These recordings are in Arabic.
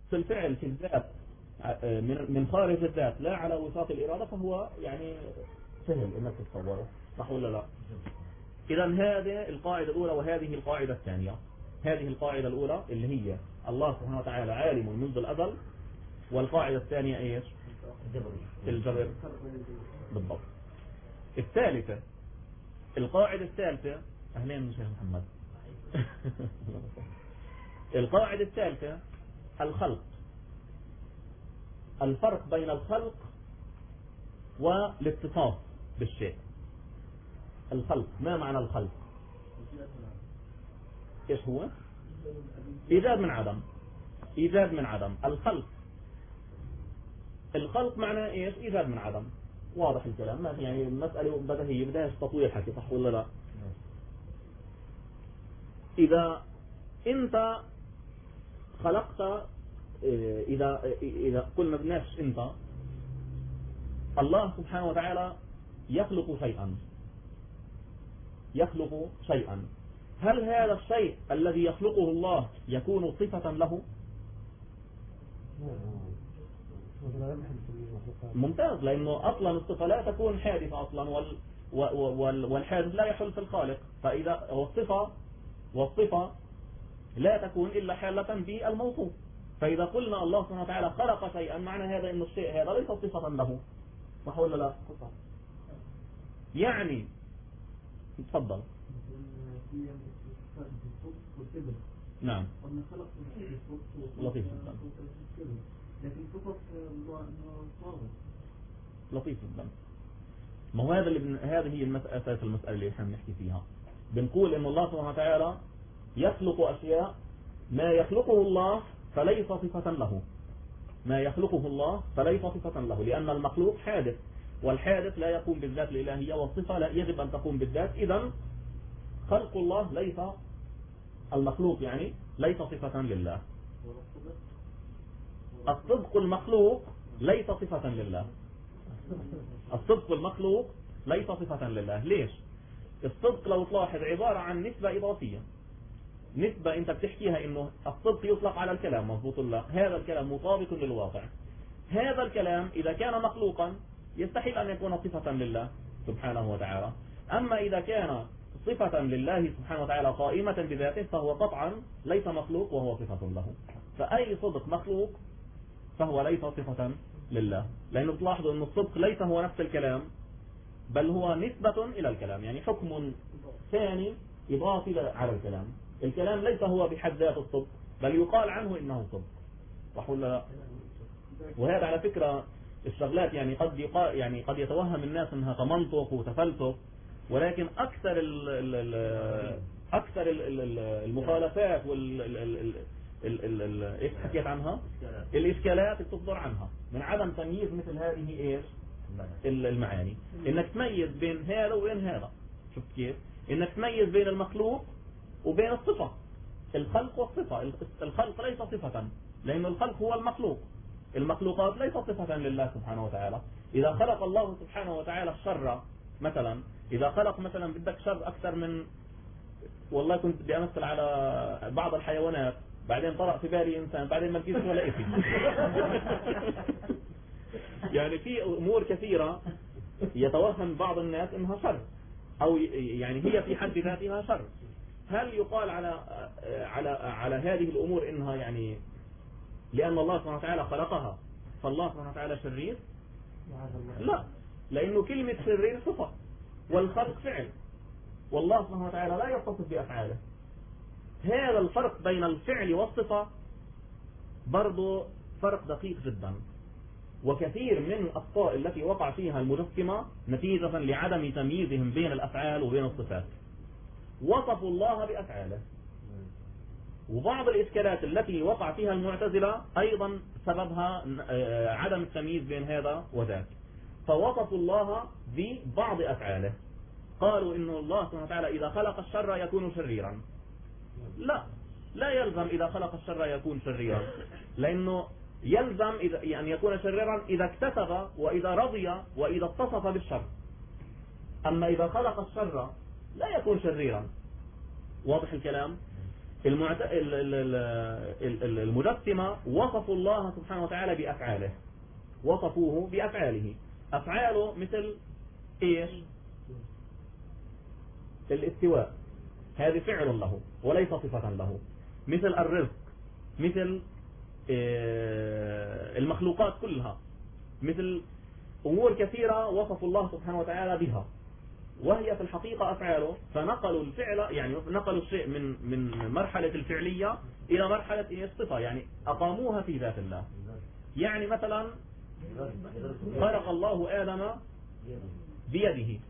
الفعل في الذات من خارج الذات لا على وساط الإرادة فهو يعني سهل انك تتصوره، صح ولا لا؟ اذا هذه القاعدة الأولى وهذه القاعدة الثانية. هذه القاعدة الأولى اللي هي الله سبحانه وتعالى عالم منذ الأزل، والقاعدة الثانية ايش؟ الجبر. بالضبط. الثالثة، القاعدة الثالثة، أهلين شيخ محمد. القاعدة الثالثة الخلق. الفرق بين الخلق والاتصاف بالشيء. الخلق، ما معنى الخلق؟ ايش هو؟ ايجاد من عدم. ايجاد من عدم. الخلق معناه ايش؟ ايجاد من عدم. واضح الكلام، ما في يعني مسألة بديهية بدهاش تطويل حكي، صح ولا لا؟ إذا أنت خلقت، إذا قلنا بنفس أنت، الله سبحانه وتعالى يخلق شيئا، هل هذا الشيء الذي يخلقه الله يكون صفة له؟ ممتاز، لأنه أصلا الصفة لا تكون حادثة أصلا، والحادث لا يحل في الخالق، فإذا والصفة لا تكون إلا حالة بالموصوف. فإذا قلنا الله سبحانه وتعالى خلق شيئا، معنى هذا أن الشيء هذا ليس صفة له، صح ولا لا؟ يعني تفضل. نعم. لطيف جدا. لكن فقط لطيف جدا. ما هو هذه هي أساس المسألة اللي احنا بنحكي فيها. بنقول إن الله سبحانه وتعالى يخلق أشياء، ما يخلقه الله فليس صفة له. ما يخلقه الله فليس صفة له، لأن المخلوق حادث، والحادث لا يقوم بالذات الإلهية، والصفة لا يجب أن تقوم بالذات. إذن خلق الله ليس، المخلوق يعني ليس صفة لله. الصدق المخلوق ليس صفة لله. الصدق المخلوق ليس صفة لله. ليش؟ الصدق لو تلاحظ عبارة عن نسبة إضافية، نسبة أنت بتحكيها إنه الصدق يطلق على الكلام، مضبوط الله، هذا الكلام مطابق للواقع. هذا الكلام إذا كان مخلوقا يستحيل أن يكون صفة لله سبحانه وتعالى. أما إذا كان صفة لله سبحانه وتعالى قائمة بذاته فهو قطعا ليس مخلوق وهو صفة له. فأي صدق مخلوق فهو ليس صفة لله، لأنه تلاحظوا أن الصدق ليس هو نفس الكلام، بل هو نسبة إلى الكلام، يعني حكم ثاني إضافي على الكلام. الكلام ليس هو بحد ذات الصدق، بل يقال عنه إنه صدق، صح ولا لا؟ وهذا على فكرة الشغلات يعني قد يتوهم الناس انها تمنطق وتفلسف، ولكن اكثر المخالفات ايش حكيت عنها؟ الاشكالات بتصدر عنها من عدم تمييز مثل هذه ايش؟ المعاني. انك تميز بين هذا وبين هذا. شفت كيف؟ انك تميز بين المخلوق وبين الصفة. الخلق والصفة، الخلق ليس صفة، لأن الخلق هو المخلوق. المخلوقات ليست صفة لله سبحانه وتعالى. إذا خلق الله سبحانه وتعالى الشر مثلا، إذا خلق مثلا بدك شر أكثر من، والله كنت بدي أمثل على بعض الحيوانات، بعدين طرأ في بالي إنسان، بعدين ما لقيت ولا إشي. يعني في أمور كثيرة يتوهم بعض الناس إنها شر، أو يعني هي في حد ذاتها شر. هل يقال على هذه الأمور إنها يعني لأن الله سبحانه وتعالى خلقها فالله سبحانه وتعالى شرير؟ لا، لأنه كلمة شرير صفة والخلق فعل، والله سبحانه وتعالى لا يتصف بأفعاله. هذا الفرق بين الفعل والصفة برضو فرق دقيق جدا، وكثير من الأخطاء التي وقع فيها المجسمة نتيجة لعدم تمييزهم بين الأفعال وبين الصفات. وصفوا الله بأفعاله، وبعض الإشكالات التي وقع فيها المعتزلة أيضا سببها عدم التمييز بين هذا وذاك، فوصفوا الله ببعض أفعاله. قالوا إن الله سبحانه وتعالى إذا خلق الشر يكون شريرا. لا يلزم إذا خلق الشر يكون شريرا، لأنه يلزم أن يكون شريرا إذا اكتسب وإذا رضي وإذا اتصف بالشر. أما إذا خلق الشر لا يكون شريرا. واضح الكلام؟ المجسمة وصفوا الله سبحانه وتعالى بأفعاله، وصفوه بأفعاله. أفعاله مثل إيش؟ الاستواء، هذه فعل له وليس صفة له. مثل الرزق، مثل المخلوقات كلها، مثل أمور كثيرة وصفوا الله سبحانه وتعالى بها وهي في الحقيقة أفعاله. فنقلوا الفعل، يعني نقلوا الشيء من مرحلة الفعلية إلى مرحلة الصفة، يعني أقاموها في ذات الله. يعني مثلا خلق الله آدم بيده،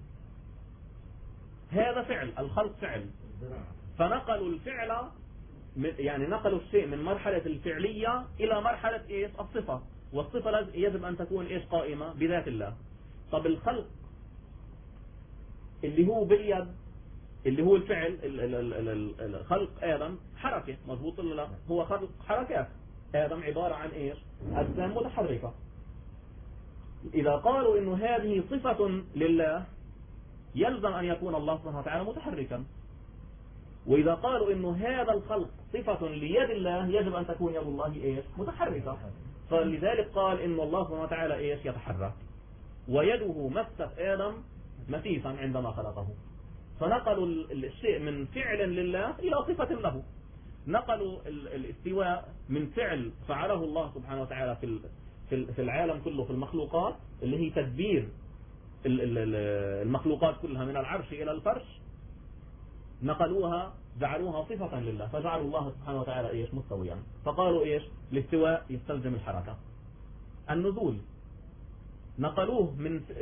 هذا فعل، الخلق فعل. فنقلوا الفعل، يعني نقلوا الشيء من مرحلة الفعلية إلى مرحلة الصفة، والصفة يجب أن تكون قائمة بذات الله. طب الخلق اللي هو باليد، اللي هو الفعل، خلق آدم حركة، مضبوط ولا لا؟ هو خلق حركات. آدم عبارة عن أجسام متحركة. إذا قالوا إنه هذه صفة لله يلزم أن يكون الله سبحانه وتعالى متحركا. وإذا قالوا إنه هذا الخلق صفة ليد الله يجب أن تكون يد الله متحركة. فلذلك قال إن الله سبحانه وتعالى يتحرك، ويده مست آدم مسيسا عندما خلقه. فنقلوا الشيء من فعل لله إلى صفة له. نقلوا الاستواء من فعل فعله الله سبحانه وتعالى في العالم كله، في المخلوقات اللي هي تدبير المخلوقات كلها من العرش إلى الفرش، نقلوها جعلوها صفة لله، فجعلوا الله سبحانه وتعالى مستويا. فقالوا الاستواء يستلزم الحركة. النزول نقلوه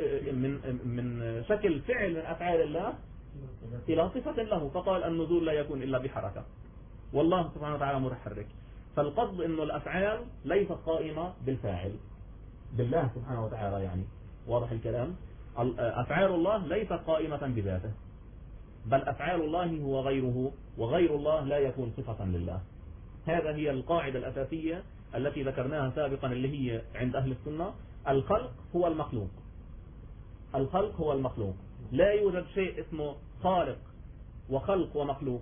من شكل فعل من أفعال الله إلى صفة له، فقال النزول لا يكون إلا بحركة، والله سبحانه وتعالى متحرك. فالقصد إنه الأفعال ليست قائمة بالفاعل، بالله سبحانه وتعالى. يعني واضح الكلام؟ أفعال الله ليست قائمة بذاته، بل أفعال الله هو غيره، وغير الله لا يكون صفة لله. هذا هي القاعدة الأساسية التي ذكرناها سابقا، اللي هي عند أهل السنة: الخلق هو المخلوق. الخلق هو المخلوق، لا يوجد شيء اسمه خالق وخلق ومخلوق.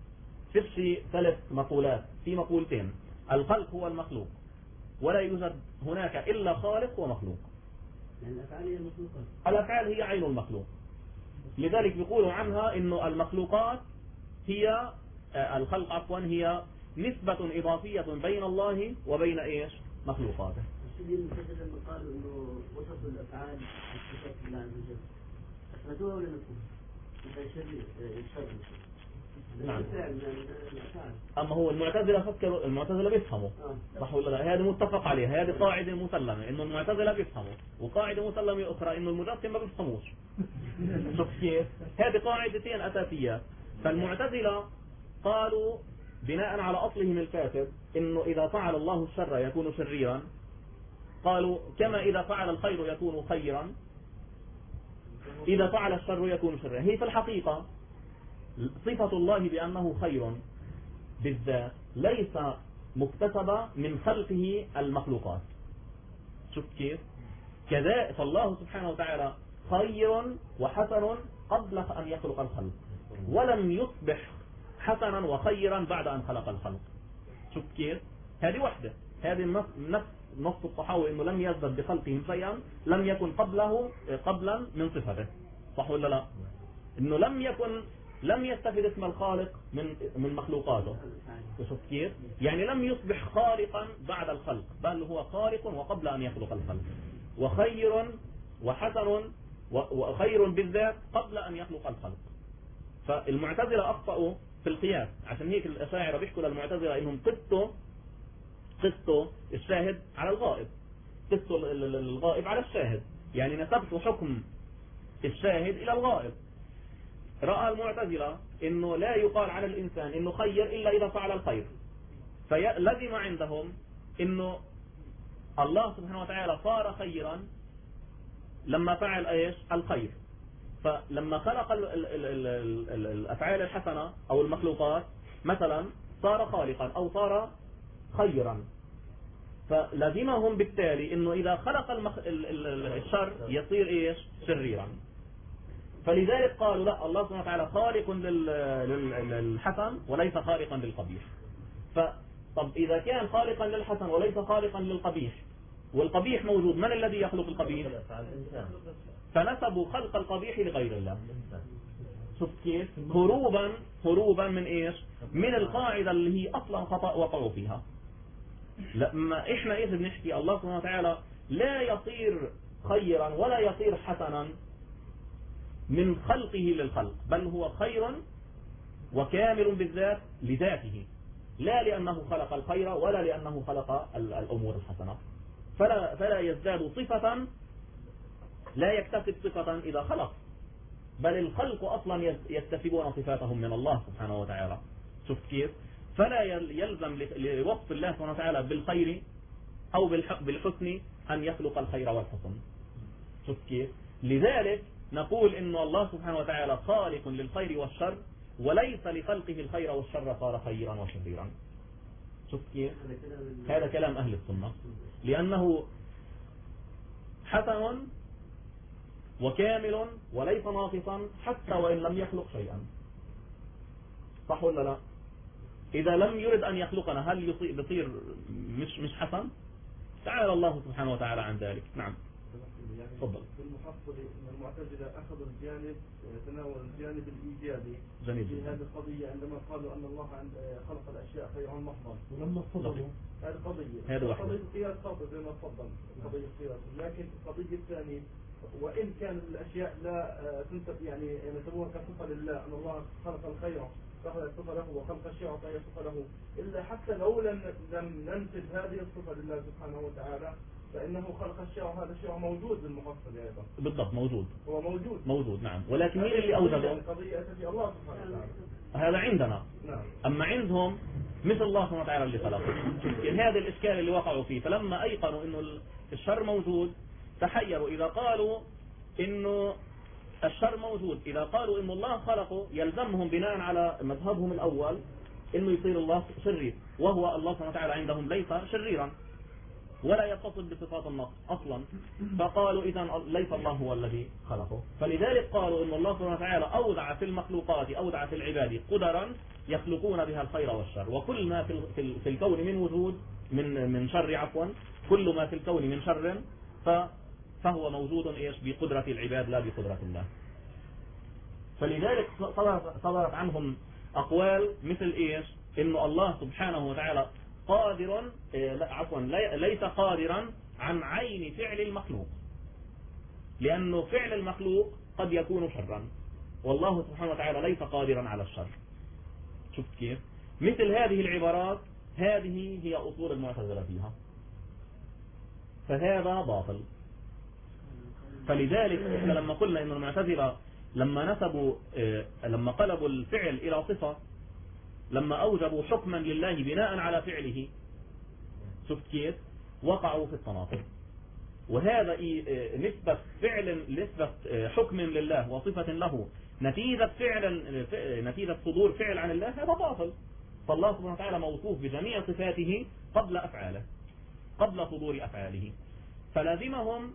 في 3 مقولات، في مقولتين: الخلق هو المخلوق، ولا يوجد هناك إلا خالق ومخلوق. الأفعال هي المخلوقات، الأفعال هي عين المخلوق. لذلك بيقولوا عنها إنه المخلوقات هي الخلق عفوا هي نسبة إضافية بين الله وبين مخلوقاته. السيدين المفسر لما قالوا إنه وصفوا الأفعال بصفات الله عز وجل، أثبتوها ولا نفوها؟ مثل الشر. نعم. أما هو المعتزلة بيفهموا، صح ولا لا؟ هذا متفق عليه، هذه قاعدة مسلمة إنه المعتزلة بيفهموا، وقاعدة مسلمة أخرى إنه المجسم ما بيفهموش. شوف كيف؟ هذه قاعدتين أساسية. فالمعتزلة قالوا بناء على أصلهم الفاسد إنه إذا فعل الله الشر يكون شريرا، قالوا كما إذا فعل الخير يكون خيرا، إذا فعل الشر يكون شرا. هي في الحقيقة صفة الله بأنه خير بالذات ليس مكتسبة من خلقه المخلوقات. شوف كيف؟ كذا فالله سبحانه وتعالى خير وحسن قبل أن يخلق الخلق، ولم يصبح حسنا وخيرا بعد أن خلق الخلق. شوف كيف؟ هذه وحدة، هذه نص الطحاوي إنه لم يزدد بخلقهم شيئا لم يكن قبلا من صفته، صح ولا لا؟ إنه لم يستفد اسم الخالق من مخلوقاته. شوف كيف؟ يعني لم يصبح خالقا بعد الخلق، بل هو خالق وقبل أن يخلق الخلق، وخير وحسن وخير بالذات قبل أن يخلق الخلق. فالمعتزلة أخطأوا في القياس، عشان هيك الأشاعرة بيحكوا للمعتزلة إنهم قسطوا الشاهد على الغائب، قسطوا الغائب على الشاهد، يعني نسبتوا حكم الشاهد إلى الغائب. رأى المعتزلة إنه لا يقال على الإنسان إنه خير إلا إذا فعل الخير، فلزم عندهم إنه الله سبحانه وتعالى صار خيرا لما فعل الخير. فلما خلق الأفعال الحسنة أو المخلوقات مثلا صار خالقا أو صار خيرا، فلزمهم بالتالي إنه إذا خلق الشر يصير شريرا. فلذلك قالوا لا، الله سبحانه وتعالى خالق للحسن وليس خالقا للقبيح. طب إذا كان خالقا للحسن وليس خالقا للقبيح، والقبيح موجود، من الذي يخلق القبيح؟ فنسبوا خلق القبيح لغير الله. شوف كيف؟ هروبا من ايش؟ من القاعدة اللي هي اصلا خطأ وقعوا فيها. لما احنا ايش بنحكي؟ الله سبحانه وتعالى لا يصير خيرا ولا يصير حسنا من خلقه للخلق، بل هو خير وكامل بالذات لذاته، لا لأنه خلق الخير ولا لأنه خلق الأمور الحسنة. فلا يزداد صفة، لا يكتسب صفة إذا خلق، بل الخلق أصلا يكتسبون صفاتهم من الله سبحانه وتعالى. شفت كيف؟ فلا يلزم لوصف الله سبحانه وتعالى بالخير أو بالحسن أن يخلق الخير والحسن. شفت كيف؟ لذلك نقول إن الله سبحانه وتعالى خالق للخير والشر، وليس لخلقه الخير والشر صار خيرا وشريرا. شفت كيف؟ هذا كلام أهل السنة، لأنه حسن وكامل وليس ناقصا حتى وإن لم يخلق شيئا. صح ولا لا؟ إذا لم يرد أن يخلقنا هل بصير مش حسن؟ تعالى الله سبحانه وتعالى عن ذلك. نعم تفضل. في المحصل ان المعتزلة اخذوا الجانب، تناول الجانب الايجابي في هذه القضية عندما قالوا ان الله خلق الاشياء خيرا محضا، ولما اصطدموا هذه قضية قياس فرض زي ما تفضل، قضية قياس. لكن القضية الثانية، وان كان الاشياء لا تنسب يعني نسبوها كصفة لله، ان الله خلق الخير فهي صفة له وخلق الشيء فهي صفة له، الا حتى لو لم ننسب هذه الصفة لله سبحانه وتعالى فإنه خلق الشيء، وهذا الشيء موجود بالمفصل أيضا. بالضبط موجود، هو موجود نعم. ولكن مين اللي أوجده؟ قضية في الله سبحانه وتعالى. هذا عندنا. نعم. أما عندهم مثل الله سبحانه وتعالى اللي خلقه. يعني هذا الإشكال اللي وقعوا فيه. فلما أيقنوا إنه الشر موجود تحيروا. إذا قالوا إنه الشر موجود، إذا قالوا إنه الله خلقه، يلزمهم بناء على مذهبهم الأول إنه يصير الله شرير، وهو الله سبحانه وتعالى عندهم ليس شريرا ولا يتصل بصفات النقص أصلا. فقالوا إذن ليس الله هو الذي خلقه. فلذلك قالوا إن الله سبحانه وتعالى أودع في المخلوقات، أودع في العباد قدرا يخلقون بها الخير والشر. وكل ما في الكون من وجود من شر، عفوا، كل ما في الكون من شر فهو موجود إيش؟ بقدرة العباد لا بقدرة الله. فلذلك صدرت عنهم أقوال مثل إيش؟ إنه الله سبحانه وتعالى قادر، عفوا ليس قادرا عن عين فعل المخلوق، لأنه فعل المخلوق قد يكون شرا، والله سبحانه وتعالى ليس قادرا على الشر. شفت كيف؟ مثل هذه العبارات هذه هي أصول المعتزلة فيها، فهذا باطل. فلذلك احنا لما قلنا إن المعتزلة لما قلبوا الفعل إلى صفة، لما أوجبوا حكما لله بناء على فعله، شفت كيف؟ وقعوا في التناقض. وهذا نسبة حكم لله وصفة له نتيجة صدور فعل عن الله، هذا باطل. فالله سبحانه وتعالى موصوف بجميع صفاته قبل أفعاله، قبل صدور أفعاله. فلازمهم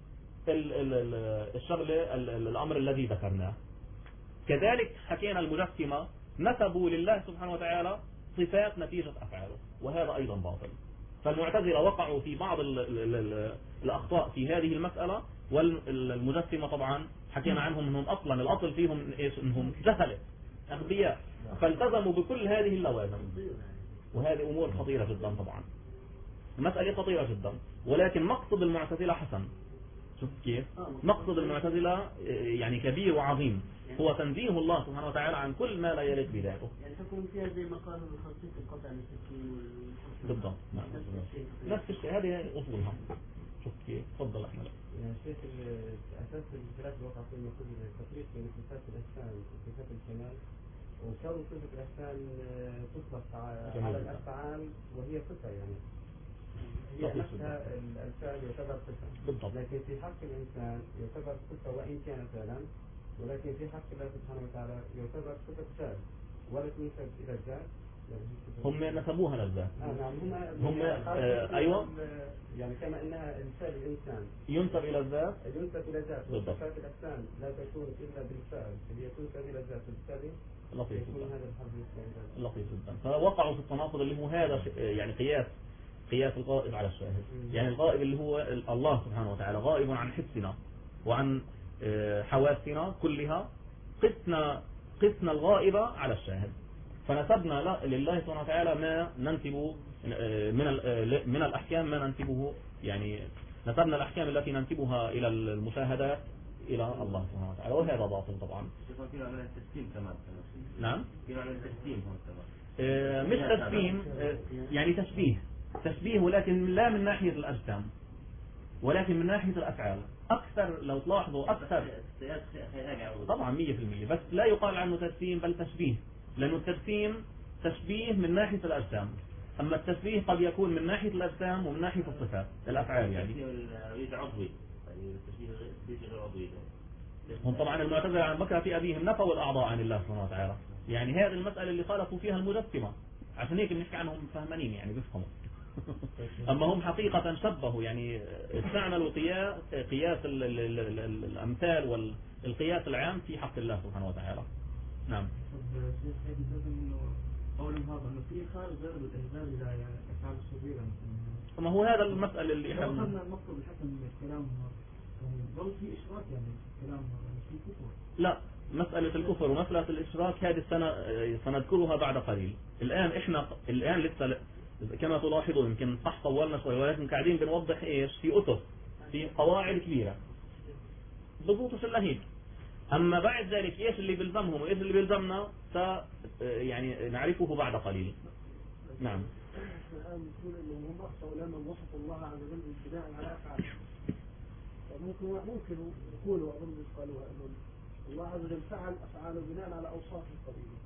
الأمر الذي ذكرناه. كذلك حكينا المجسمة نسبوا لله سبحانه وتعالى صفات نتيجة أفعاله، وهذا أيضا باطل. فالمعتزلة وقعوا في بعض الأخطاء في هذه المسألة، والمجسمة طبعا حكينا عنهم أنهم أصلا الأصل فيهم أنهم جهلة أغبياء، فالتزموا بكل هذه اللوازم. وهذه أمور خطيرة جدا طبعا، مسألة خطيرة جدا. ولكن مقصد المعتزلة حسن. شوف كيف؟ مقصد المعتزلة يعني كبير وعظيم، هو تنزيه الله سبحانه وتعالى عن كل ما لا يليق بذاته. يعني تكون فيها زي ما قالوا الخصيص القطع المسكين بالضبط. نفس الشيء، هذه أصولها. شوف كيف؟ تفضل أحمد. يعني شيخ أساس الخلاف الواقع في المفروض التفريق بين صفات الإحسان وصفات الكمال، وكون صفة الإحسان تطلق على الأفعال وهي صفة، يعني هي نفسها الفعل يعتبر صفة بالضبط. لكن في حق الإنسان يعتبر صفة وإن كان فعلا، ولكن في حق الله سبحانه وتعالى يعتبر صفة فعل ولا تنسب إلى الذات هم نسبوها للذات. نعم هم أيوة يعني كما أنها إنسان الإنسان ينسب إلى الذات، ينسب إلى الذات، وصفات الأجسام لا تكون إلا بالفعل، اللي يكون إلى الذات بالتالي لطيف يكون جدا. هذا الحرف لطيف جدا. فوقعوا في التناقض اللي هو هذا يعني قياس الغائب على الشاهد. يعني الغائب اللي هو الله سبحانه وتعالى غائب عن حسنا وعن حواسنا كلها، قسنا الغائب على الشاهد، فنسبنا لله سبحانه وتعالى ما ننسب من الأحكام، ما ننسبه يعني نسبنا الأحكام التي ننسبها إلى المشاهدات إلى الله سبحانه وتعالى، وهذا باطل طبعا. نعم مش تسليم، يعني تشبيه ولكن لا من ناحية الأجسام ولكن من ناحية الأفعال أكثر. لو تلاحظوا أكثر طبعا 100%، بس لا يقال عنه تجسيم بل تشبيه، لأنه التجسيم تشبيه من ناحية الأجسام، أما التشبيه قد يكون من ناحية الأجسام ومن ناحية الصفات الأفعال. يعني هم طبعا المعتزلة عن بكرة في أبيهم نفوا الأعضاء عن الله سبحانه وتعالى، يعني هذه المسألة اللي خالفوا فيها المجسمة، عشان هيك بنحكي عنهم فهمانين يعني بيفهموا. أما هم حقيقة شبهوا، يعني استعملوا قياس الأمثال والقياس العام في حق الله سبحانه وتعالى. نعم. قولهم هذا انه في خارج غير الاهزال الى افعال الصغيره، ما هو هذا المسألة اللي احنا المقصود الحسن من الكلام ضل في اشراك، يعني كلام في كفر. لا، مسألة الكفر ومسألة الإشراك هذه سنذكرها بعد قليل. الآن لسه كما تلاحظوا يمكن صح طولنا شوي، ولكن قاعدين بنوضح ايش في أسس، في قواعد كبيرة بضبطش الا هيك. أما بعد ذلك إيش اللي بيلزمهم وإيش اللي بيلزمنا يعني نعرفه بعد قليل. نعم. الآن نقول إنه هم أخطأوا لما وصفوا الله عز وجل بالبناء على أفعال، ممكن يقولوا أظن قالوا إنه الله عز وجل فعل أفعاله بناء على أوصاف قديمة.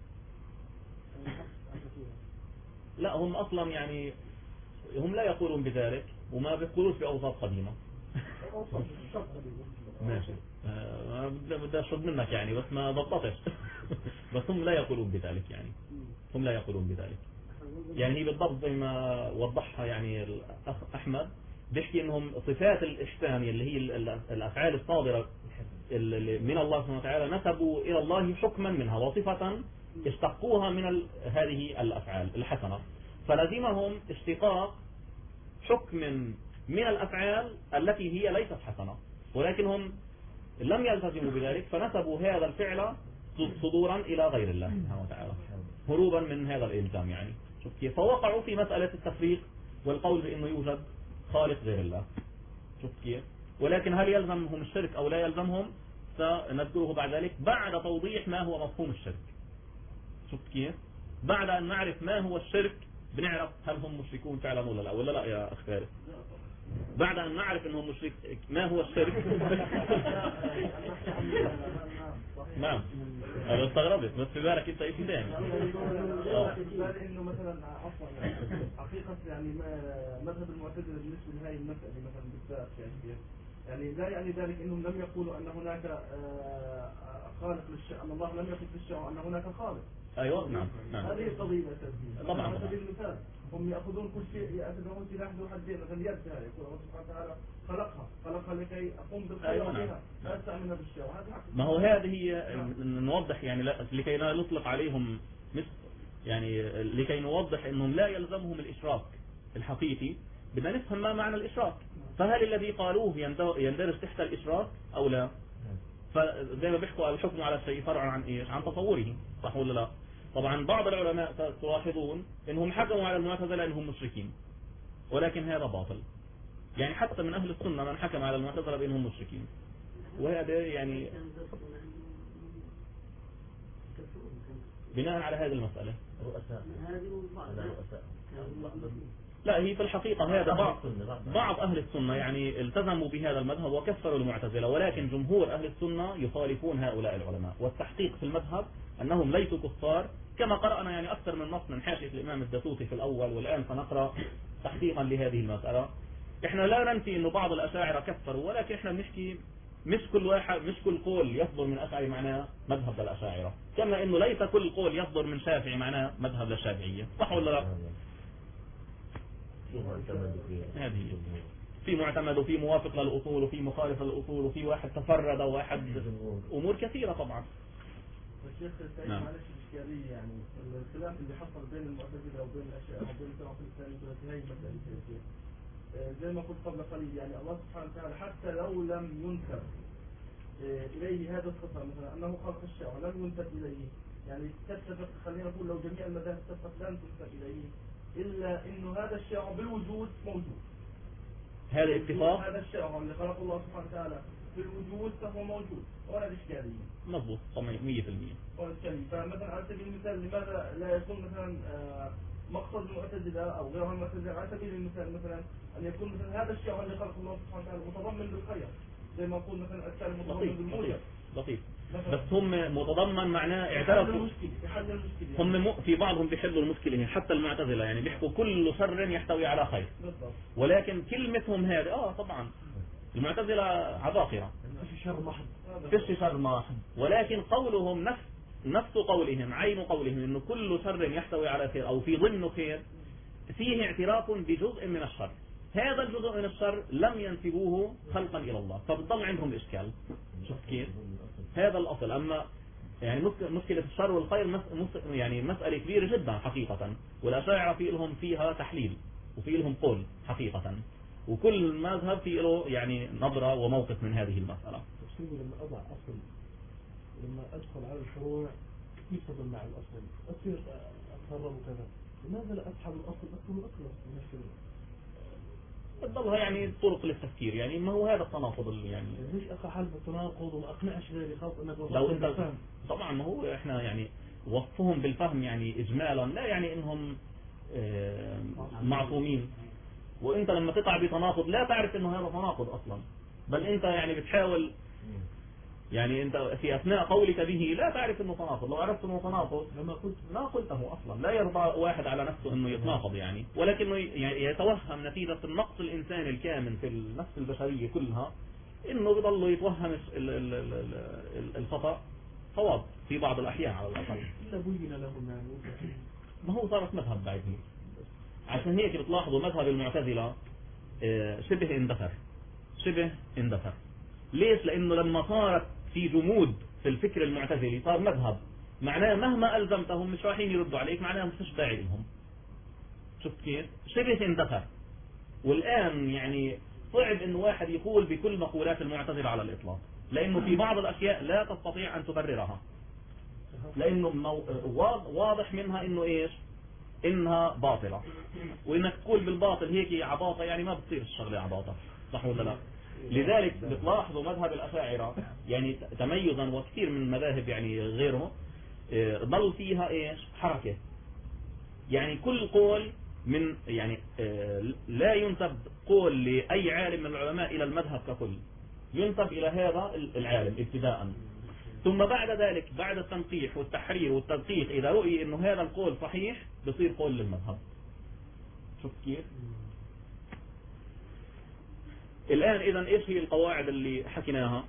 لا، هم أصلا يعني هم لا يقولون بذلك وما بيقولوش بأوصاف قديمة. أوصاف قديمة. ماشي. بدي أشرب منك يعني، بس ما ضبطتش. بس هم لا يقولون بذلك، يعني هم لا يقولون بذلك. يعني هي بالضبط زي ما وضحها يعني الأخ أحمد، بيحكي إنهم صفات الإحسان اللي هي الأفعال الصادرة من الله سبحانه وتعالى نسبوا إلى الله حكما منها وصفة اشتقوها من هذه الأفعال الحسنة، فلزمهم اشتقاق حكم من الأفعال التي هي ليست حسنة، ولكنهم لم يلتزموا بذلك فنسبوا هذا الفعل صدورا إلى غير الله سبحانه وتعالى هروبا من هذا الإلزام. يعني شوف كيف، فوقعوا في مسألة التفريق والقول بأنه يوجد خالق غير الله. شوف كيف. ولكن هل يلزمهم الشرك أو لا يلزمهم سنذكره بعد ذلك بعد توضيح ما هو مفهوم الشرك. شوف كيف، بعد أن نعرف ما هو الشرك بنعرف هل هم مشركون فعلا ولا لا يا أخ فارس. بعد أن نعرف أنهم مشرك ما هو الشرك. نعم أنا استغربت، بس في بالك أنت إيش ثاني؟ إنه مثلا عفوا حقيقة يعني مذهب المعتزلة بالنسبة لهذه المسألة مثلا بالذات يعني لا يعني ذلك إنهم لم يقولوا أن هناك خالق للشيء، أن الله لم يقل في الشيء أن هناك خالق. أيوة نعم. هذه القضية أساسية. طبعا. على سبيل المثال هم يأخذون كل شيء يأخذون سلاح ذو حدين، مثلا اليد هاي يقول الله سبحانه وتعالى خلقها لكي أقوم بالخير بها لا أستعملها بالشيء. ما هو هذه نوضح يعني لكي لا نطلق عليهم يعني لكي نوضح أنهم لا يلزمهم الإشراك الحقيقي، بدنا نفهم ما معنى الإشراك، فهل الذي قالوه يندرج تحت الإشراك أو لا؟ فزي ما بيحكوا الحكم على الشيء فرع عن إيش؟ عن تصوره، صح ولا لا؟ طبعا بعض العلماء تلاحظون انهم حكموا على المعتزلة انهم مشركين، ولكن هذا باطل. يعني حتى من اهل السنة من حكم على المعتزلة بانهم مشركين، وهذا يعني بناء على هذه المسألة. لا، هي في الحقيقة هذا بعض أهل السنة يعني التزموا بهذا المذهب وكفروا المعتزلة، ولكن جمهور أهل السنة يخالفون هؤلاء العلماء، والتحقيق في المذهب أنهم ليسوا كفار، كما قرأنا يعني أكثر من نص من حاشية الإمام الدسوقي في الأول، والآن سنقرأ تحقيقا لهذه المسألة. إحنا لا ننفي أن بعض الأشاعرة كفروا، ولكن إحنا بنحكي مش كل قول يصدر من أشعري معناه مذهب للأشاعرة، كما إنه ليس كل قول يصدر من شافعي معناه مذهب للشافعية. صح ولا لا؟ هذه في معتمد وفي موافق للأصول وفي مخالف للأصول وفي واحد تفرد وواحد أمور كثيرة طبعا. الشيخ سعيد معلش الإشكالية يعني الخلاف اللي حصل بين المعتزلة وبين الأشياء وبين الفرق الثانية في هذه المسألة السياسية زي ما قلت قبل قليل، يعني الله سبحانه وتعالى حتى لو لم ينسب إليه هذا الصفة مثلا أنه خلق الشيء ولم ينسب إليه، يعني تتفق، خلينا نقول لو جميع المذاهب تتفق لن تنسب إليه إلا إنه هذا الشيء بالوجود موجود. هذا اتفاق، هذا الشيء اللي خلق الله سبحانه وتعالى في الوجود فهو موجود، ولا إشكالية. مضبوط طبعا 100%. فمثلا على سبيل المثال لماذا لا يكون مثلا مقصد المعتزلة أو غيرها المعتزلة على سبيل المثال مثلا أن يكون مثلا هذا الشيء اللي خلق الله سبحانه وتعالى متضمن بالخير، زي ما أقول مثلا الأشياء المتضمن بالموجب. لطيف. بس هم متضمن معناه اعترفوا هم في بعضهم بيحلوا المشكلة، حتى المعتزلة يعني بيحكوا كل شر يحتوي على خير، ولكن كلمتهم هذه طبعا المعتزلة عباقرة فيش شر محض، ولكن قولهم نفس قولهم عين قولهم انه كل شر يحتوي على خير او في ضمنه خير فيه اعتراف بجزء من الشر. هذا الجزء من الشر لم ينسبوه خلقا الى الله، فبضل عندهم اشكال. شوف كيف هذا الاصل. اما يعني مشكلة الشر والخير يعني مسألة كبيرة جدا حقيقة، والأشاعرة في لهم فيها تحليل وفي لهم قول حقيقة، وكل مذهب في له يعني نظرة وموقف من هذه المسألة. لما أضع أصل، لما أدخل على الفروع يفضل مع الأصل أصير أتهرب وكذا، لماذا لا أسحب الأصل تضلها يعني طرق للتفكير، يعني ما هو هذا التناقض يعني ليش أقع حال بالتناقض وما أقنعش غيري خاص أنك لو أنت طبعا ما هو إحنا يعني وصفهم بالفهم يعني إجمالا لا يعني إنهم معصومين، وأنت لما تقع بتناقض لا تعرف إنه هذا تناقض أصلا، بل أنت يعني بتحاول يعني أنت في أثناء قولك به لا تعرف إنه تناقض. لو عرفت إنه تناقض ما قلته أصلا. لا يرضى واحد على نفسه إنه يتناقض يعني، ولكنه يتوهم نتيجة النقص الإنساني الكامن في النفس البشرية كلها إنه بيضل يتوهم الخطأ صواب في بعض الأحيان على الأقل. إلا بين لهم يعني ما هو صارت مذهب بعد هيك. عشان هيك بتلاحظوا مذهب المعتزلة شبه اندثر. ليش؟ لأنه لما صارت في جمود في الفكر المعتزلي صار مذهب، معناه مهما ألزمتهم مش رايحين يردوا عليك، معناه مش داعي لهم. شفت كيف؟ شبه اندثر. والآن يعني صعب إنه واحد يقول بكل مقولات المعتزلة على الإطلاق، لأنه في بعض الأشياء لا تستطيع أن تبررها، لأنه واضح منها إنه إيش؟ إنها باطلة، وإنك تقول بالباطل هيك عباطة يعني ما بتصير الشغلة عباطة. صح ولا لا؟ لذلك بتلاحظوا مذهب الأشاعرة يعني تميزا وكثير من المذاهب يعني غيره ضل فيها إيش؟ حركة. يعني كل قول من يعني لا ينسب قول لأي عالم من العلماء إلى المذهب ككل، ينسب إلى هذا العالم ابتداء، ثم بعد ذلك بعد التنقيح والتحرير والتدقيق إذا رؤي إنه هذا القول صحيح بصير قول للمذهب. شوف كيف؟ الآن إذا إيش هي القواعد اللي حكيناها؟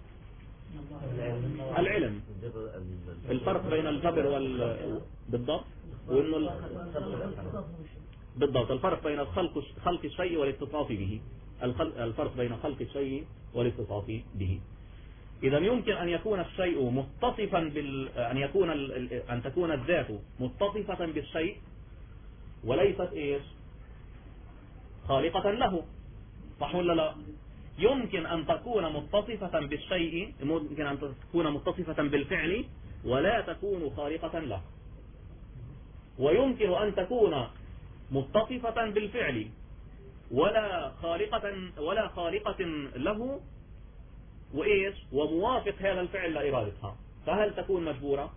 العلم، الفرق بين الجبر بالضبط، وإنه بالضبط الفرق بين خلق الشيء والاتصاف به، الفرق بين خلق الشيء والاتصاف به. إذا يمكن أن يكون الشيء متصفا أن تكون الذات متصفة بالشيء وليست إيش؟ خالقة له. صح ولا لا؟ يمكن أن تكون متصفة بالشيء، ممكن أن تكون متصفة بالفعل ولا تكون خالقة له، ويمكن أن تكون متصفة بالفعل ولا خالقة له وإيش؟ وموافق هذا الفعل لإرادتها، فهل تكون مجبورة؟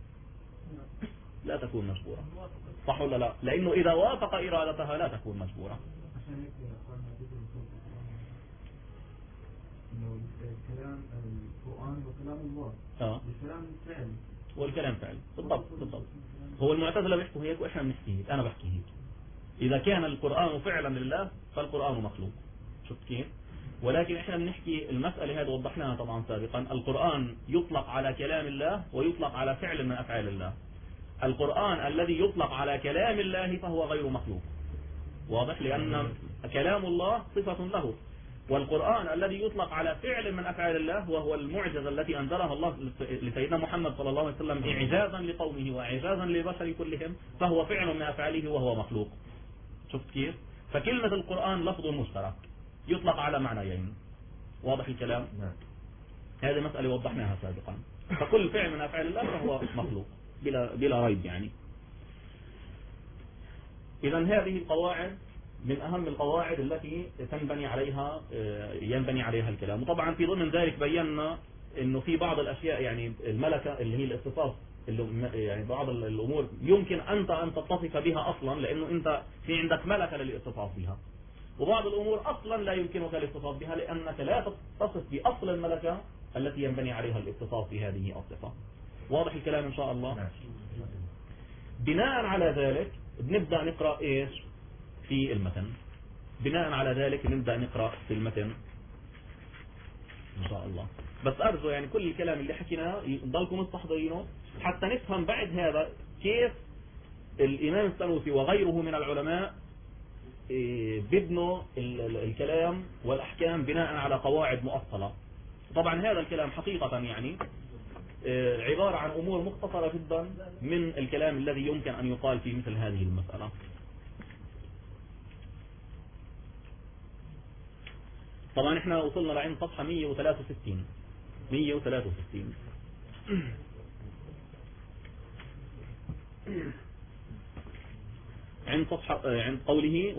لا تكون مجبورة. صح ولا لا؟ لأنه إذا وافق إرادتها لا تكون مجبورة. الكلام القرآن وكلام الله الكلام فعل والكلام فعل بالضبط. هو المعتزلة بيحكوا هيك وإحنا بنحكي هيك، أنا بحكي هيك. إذا كان القرآن فعلا لله فالقرآن مخلوق. شفت كيف؟ ولكن احنا بنحكي المسألة هذه وضحناها طبعا سابقا. القرآن يطلق على كلام الله ويطلق على فعل من أفعال الله. القرآن الذي يطلق على كلام الله فهو غير مخلوق، واضح، لأن كلام الله صفة له. والقرآن الذي يطلق على فعل من أفعال الله وهو المعجزة التي أنزلها الله لسيدنا محمد صلى الله عليه وسلم إعجازا لقومه وإعجازا للبشر كلهم، فهو فعل من أفعاله وهو مخلوق. شفت كيف؟ فكلمة القرآن لفظ مشترك يطلق على معنيين، واضح الكلام؟ هذه مسألة وضحناها سابقا. فكل فعل من أفعال الله فهو مخلوق بلا ريب يعني. إذا هذه القواعد من أهم القواعد التي ينبني عليها الكلام. وطبعا في ضمن ذلك بينا إنه في بعض الأشياء يعني الملكة اللي هي الاتصاف، يعني بعض الأمور يمكن أنت أن تتصف بها أصلا لأنه أنت في عندك ملكة للاتصاف بها، وبعض الأمور أصلا لا يمكنك الاتصاف بها لأنك لا تتصف بأصل الملكة التي ينبني عليها الاتصاف بهذه الصفة. واضح الكلام إن شاء الله؟ بناء على ذلك بنبدأ نقرأ إيش في المتن. بناء على ذلك نبدأ نقرأ في المتن إن شاء الله. بس أرجو يعني كل الكلام اللي حكيناه ضلكم مستحضرينه حتى نفهم بعد هذا كيف الإمام السنوسي وغيره من العلماء بيبنوا الكلام والأحكام بناء على قواعد مؤصلة. طبعا هذا الكلام حقيقة يعني عبارة عن أمور مختصرة جدا من الكلام الذي يمكن أن يقال في مثل هذه المسألة. طبعا احنا وصلنا لعند صفحة 163. عند قوله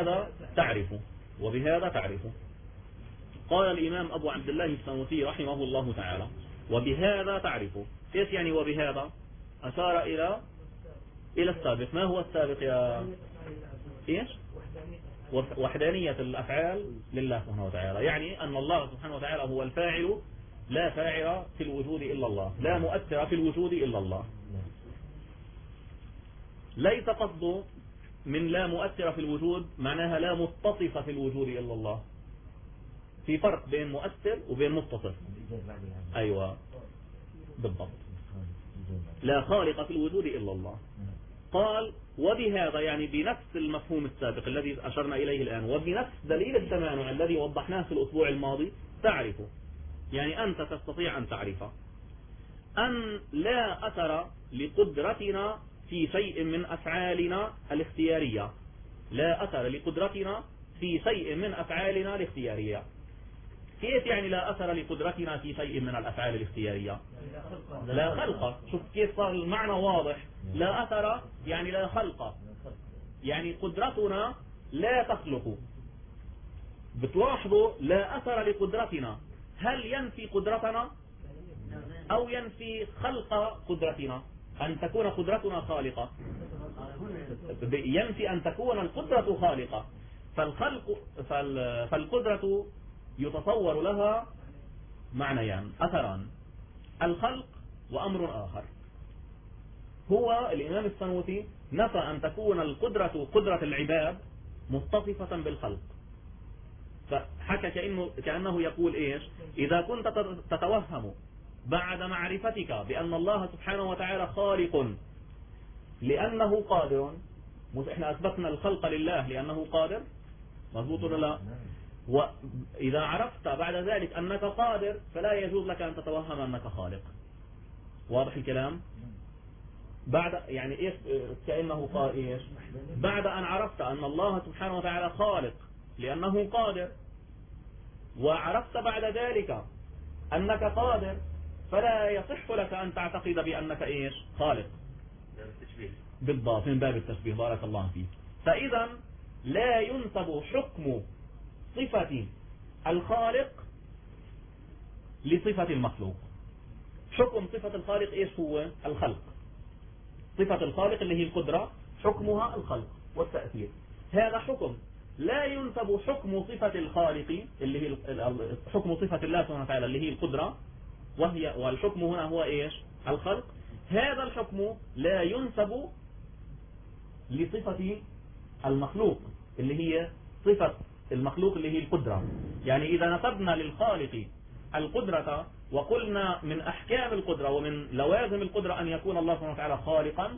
وبهذا تعرف. قال الإمام أبو عبد الله السنوسي رحمه الله تعالى: وبهذا تعرف. ايش يعني وبهذا؟ أشار إلى السابق. ما هو السابق يا ايش؟ وحدانية الأفعال لله سبحانه وتعالى، يعني أن الله سبحانه وتعالى هو الفاعل، لا فاعل في الوجود إلا الله، لا مؤثر في الوجود إلا الله. ليس قصده من لا مؤثر في الوجود معناها لا متصف في الوجود إلا الله. في فرق بين مؤثر وبين متصف. أيوة بالضبط. لا خالق في الوجود إلا الله. قال وبهذا يعني بنفس المفهوم السابق الذي أشرنا إليه الآن، وبنفس دليل التمانع الذي وضحناه في الأسبوع الماضي تعرف، يعني أنت تستطيع أن تعرف أن لا أثر لقدرتنا في شيء من أفعالنا الاختيارية. لا أثر لقدرتنا في شيء من أفعالنا الاختيارية. كيف يعني لا أثر لقدرتنا في شيء من الأفعال الاختيارية؟ لا خلق. شوف كيف صار المعنى واضح. لا أثر يعني لا خلق، يعني قدرتنا لا تخلق. بتلاحظوا لا أثر لقدرتنا، هل ينفي قدرتنا أو ينفي خلق قدرتنا؟ أن تكون قدرتنا خالقة، ينفي أن تكون القدرة خالقة. فالقدرة يتصور لها معنيان أثران: الخلق وأمر آخر. هو الإمام السنوسي نفى أن تكون القدرة قدرة العباد متصفة بالخلق، فحكى كأنه يقول إيش؟ إذا كنت تتوهم بعد معرفتك بأن الله سبحانه وتعالى خالق لأنه قادر، إحنا أثبتنا الخلق لله لأنه قادر، مضبوط ولا لا؟ وإذا عرفت بعد ذلك أنك قادر فلا يجوز لك أن تتوهم أنك خالق. واضح الكلام؟ بعد يعني إيش كأنه قال إيش؟ بعد أن عرفت أن الله سبحانه وتعالى خالق لأنه قادر، وعرفت بعد ذلك أنك قادر، فلا يصح لك أن تعتقد بأنك إيش؟ خالق. بالضبط، من باب التشبيه. بارك الله فيك. فإذا لا ينسب حكم صفة الخالق لصفة المخلوق. حكم صفة الخالق إيش هو؟ الخلق. صفة الخالق اللي هي القدرة حكمها الخلق والتأثير، هذا حكم. لا ينسب حكم صفة الخالق اللي هي حكم صفة الله سبحانه وتعالى اللي هي القدرة، والحكم هنا هو إيش؟ الخلق. هذا الحكم لا ينسب لصفة المخلوق اللي هي صفة المخلوق اللي هي القدرة. يعني إذا نسبنا للخالق القدرة وقلنا من أحكام القدرة ومن لوازم القدرة أن يكون الله سبحانه وتعالى خالقا،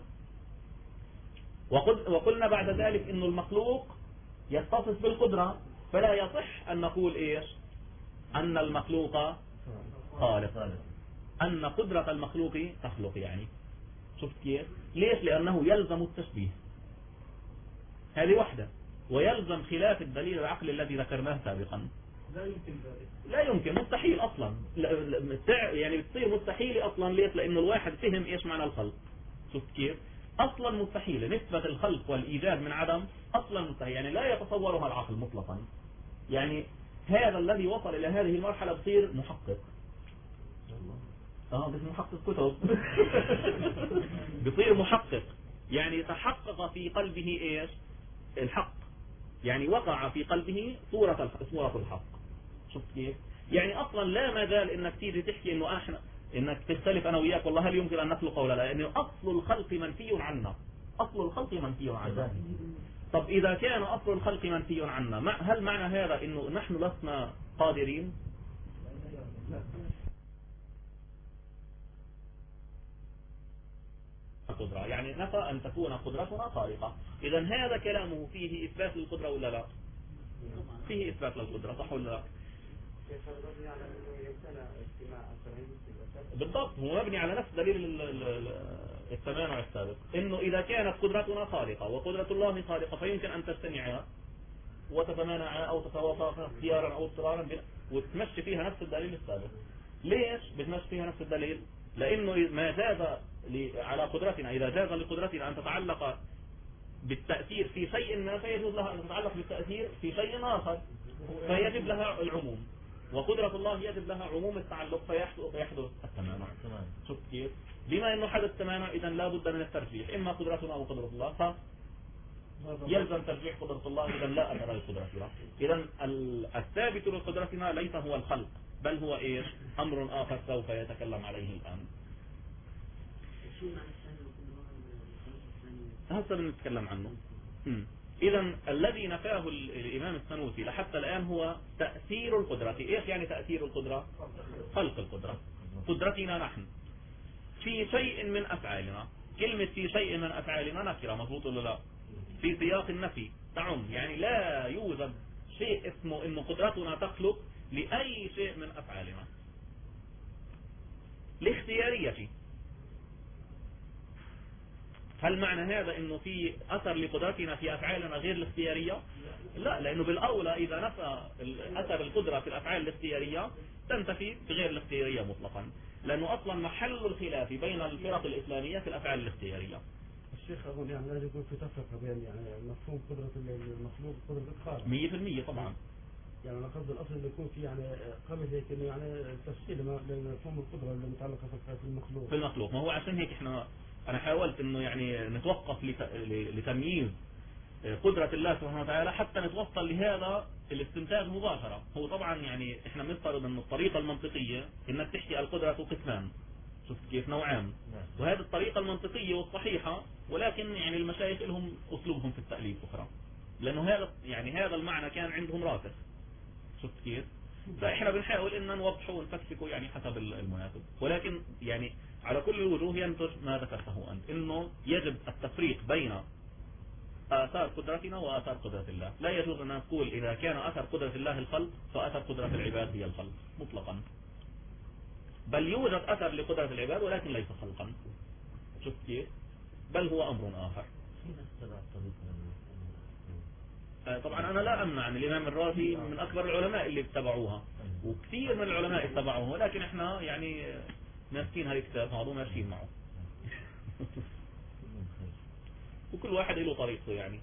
وقلنا بعد ذلك إنه المخلوق يتصف بالقدرة، فلا يصح أن نقول إيش؟ أن المخلوق خالق، أن قدرة المخلوق تخلق. يعني شفت كيف؟ ليش؟ لأنه يلزم التشبيه، هذه واحدة، ويلزم خلاف الدليل العقلي الذي ذكرناه سابقا. لا يمكن ذلك، لا يمكن، مستحيل أصلا، يعني بتصير مستحيل أصلا. ليش؟ لأنه الواحد فهم إيش معنى الخلق. شفت كيف؟ أصلا مستحيل نسبة الخلق والإيجاد من عدم، أصلا مستحيل، يعني لا يتصورها العقل مطلقا. يعني هذا الذي وصل إلى هذه المرحلة بصير محقق، بس محقق كتب بصير محقق، يعني تحقق في قلبه إيش؟ الحق، يعني وقع في قلبه صورة الحق. شفت كيف؟ يعني أصلا لا مجال إنك تيجي تحكي إنه احنا إنك تختلف أنا وياك والله هل يمكن أن نخلق ولا لا، لأنه أصل الخلق منفي عنا، أصل الخلق منفي عنا. طب إذا كان أصل الخلق منفي عنا، هل معنى هذا إنه نحن لسنا قادرين؟ القدرة يعني نفى أن تكون قدرتنا خارقة. إذا هذا كلامه فيه إثبات للقدرة ولا لا؟ فيه إثبات للقدرة، صح ولا لا؟ بالضبط، هو مبني على نفس دليل التمانع السابق، إنه إذا كانت قدرتنا خارقة وقدرة الله خارقة فيمكن أن تجتمعا وتتمانعا أو تتوافقا اختيارا أو اضطرارا وتمشي فيها نفس الدليل السابق. ليش بتمشي فيها نفس الدليل؟ لأنه ما جاز على قدرتنا، إذا جاز لقدرتنا أن تتعلق بالتأثير في شيء ما فيجوز لها أن تتعلق بالتأثير في شيء آخر، فيجب لها العموم، وقدرة الله يجب لها عموم التعلق فيحدث التمانع. شوف كيف؟ بما أنه حدث التمانع إذا لا بد من الترجيح، إما قدرتنا أو قدرة الله، فيلزم ترجيح قدرة الله، إذا لا أثر لقدرتنا. إذا الثابت لقدرتنا ليس هو الخلق، بل هو إيش؟ أمر آخر سوف يتكلم عليه الآن. هذا بنتكلم عنه. إذا الذي نفاه الإمام السنوسي لحتى الآن هو تأثير القدرة. إيش يعني تأثير القدرة؟ خلق القدرة، قدرتنا نحن في شيء من أفعالنا. كلمة في شيء من أفعالنا نكرة، مضبوط ولا لا؟ في سياق النفي تعم، يعني لا يوجد شيء اسمه إنه قدرتنا تخلق لأي شيء من أفعالنا. الاختيارية، هل معنى هذا إنه في أثر لقدرتنا في أفعالنا غير الاختيارية؟ لا، لأنه بالأولى إذا نفى أثر القدرة في الأفعال الاختيارية تنتفي بغير الاختيارية مطلقا، لأنه أصلا محل الخلاف بين الفرق الإسلامية في الأفعال الاختيارية. الشيخ أظن يعني لازم يكون في تفرقة بين يعني مفهوم قدرة المخلوق وقدرة الخالق. 100% طبعا. يعني أنا قصد الأصل إنه يكون في يعني قبل هيك إنه يعني تفصيل لمفهوم القدرة اللي متعلقة في المخلوق. في المخلوق، ما هو عشان هيك أنا حاولت إنه يعني نتوقف لتمييز قدرة الله سبحانه وتعالى حتى نتوصل لهذا الاستنتاج مباشرة. هو طبعا يعني إحنا بنفترض إنه الطريقة المنطقية إنك تحكي القدرة قسمان، شفت كيف؟ نوعان، وهذه الطريقة المنطقية والصحيحة، ولكن يعني المشايخ لهم أسلوبهم في التأليف أخرى، لأنه هذا المعنى كان عندهم راسخ، شفت كيف؟ فإحنا بنحاول إن نوضحه ونفككه يعني حسب المناسب، ولكن يعني على كل الوجوه ينتج ما ذكرته أنت، إنه يجب التفريق بين آثار قدرتنا وآثار قدرة الله. لا يجوز أن نقول إذا كان أثر قدرة الله الخلق فأثر قدرة العباد هي الخلق مطلقا، بل يوجد أثر لقدرة العباد ولكن ليس خلقا، شفت كيف؟ بل هو أمر آخر. طبعا أنا لا أمنع أن الإمام الرازي من أكبر العلماء اللي اتبعوها، وكثير من العلماء اتبعوها، ولكن إحنا يعني ماسكين هالكتاب هذا وماشيين معه وكل واحد له طريقته. يعني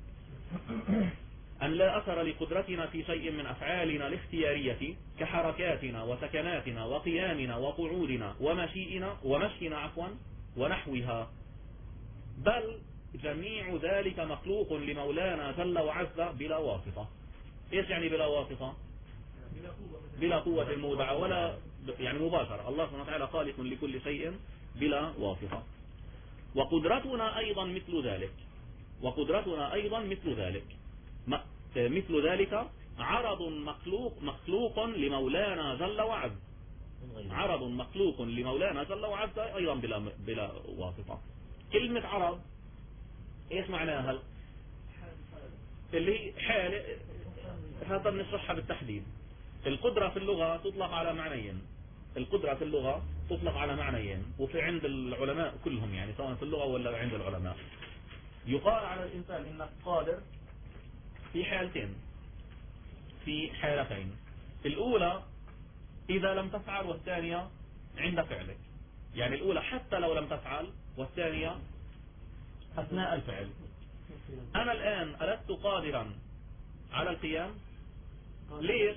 أن لا أثر لقدرتنا في شيء من أفعالنا الاختيارية كحركاتنا وسكناتنا وقيامنا وقعودنا ومشينا ونحوها، بل جميع ذلك مخلوق لمولانا جل وعز بلا واسطة. إيش يعني بلا واسطة؟ بلا قوة المودعة ولا يعني مباشرة. الله سبحانه وتعالى خالق لكل شيء بلا واسطة. وقدرتنا أيضا مثل ذلك، مثل ذلك عرض مخلوق لمولانا جل وعز. عرض مخلوق لمولانا جل وعز أيضا بلا واسطة. كلمة عرض ايش معناها؟ اللي هي حال، هذا بنشرحها بالتحديد. القدرة في اللغة تطلق على معنيين. القدرة في اللغة تطلق على معنيين، وفي عند العلماء كلهم، يعني سواء في اللغة ولا عند العلماء. يقال على الإنسان إنك قادر في حالتين، في حالتين. الأولى إذا لم تفعل، والثانية عند فعلك. يعني الأولى حتى لو لم تفعل، والثانية أثناء الفعل. أنا الآن ألست قادرا على القيام. ليش؟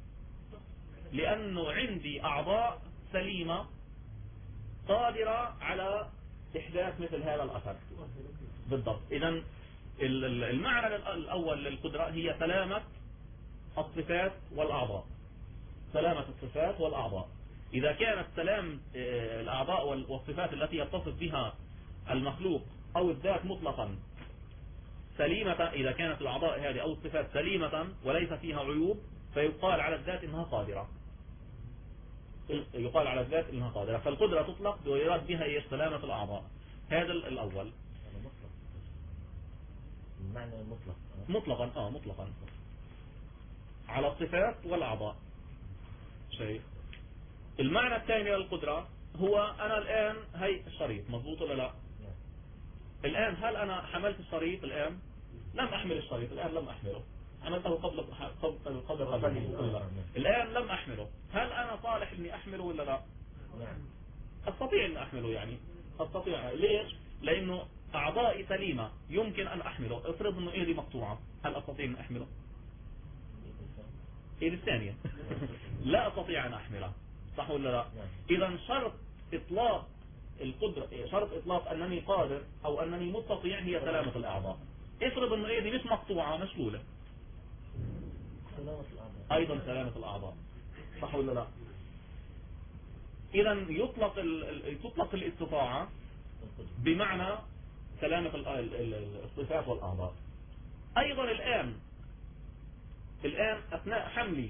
لأنه عندي أعضاء سليمة قادرة على إحداث مثل هذا الأثر. بالضبط. إذن المعنى الأول للقدرة هي سلامة الصفات والأعضاء. سلامة الصفات والأعضاء. إذا كانت سلام الأعضاء والصفات التي يتصف بها المخلوق أو الذات مطلقا سليمة، إذا كانت الأعضاء هذه أو الصفات سليمة وليس فيها عيوب، فيقال على الذات إنها قادرة. يقال على الذات إنها قادرة. فالقدرة تطلق ويراد بها سلامة الأعضاء. هذا الأول. المعنى المطلق مطلقا على الصفات والأعضاء. شيء. المعنى الثاني للقدرة هو أنا الآن هي الشريط، مضبوط ولا لا؟ الآن هل أنا حملت الشريط؟ الآن لم أحمل الشريط، الآن لم أحمله. عملته قبل. الآن لم أحمله. هل أنا صالح إني أحمله ولا لا؟ أستطيع إني أحمله، يعني أستطيع. ليش؟ لأنه أعضائي سليمة يمكن أن أحمله. افرض إنه إيدي مقطوعة، هل أستطيع أن أحمله؟ إيدي الثانية لا أستطيع أن أحمله، صح ولا لا؟ إذا شرط إطلاق القدرة، شرط إطلاق أنني قادر أو أنني مستطيع هي سلامة الأعضاء. افرض إنه إيدي مش مقطوعة، مشلولة، أيضا سلامة الأعضاء، صح ولا لا؟ إذا تطلق الاستطاعة بمعنى سلامة الصفات والأعضاء. أيضا الآن أثناء حملي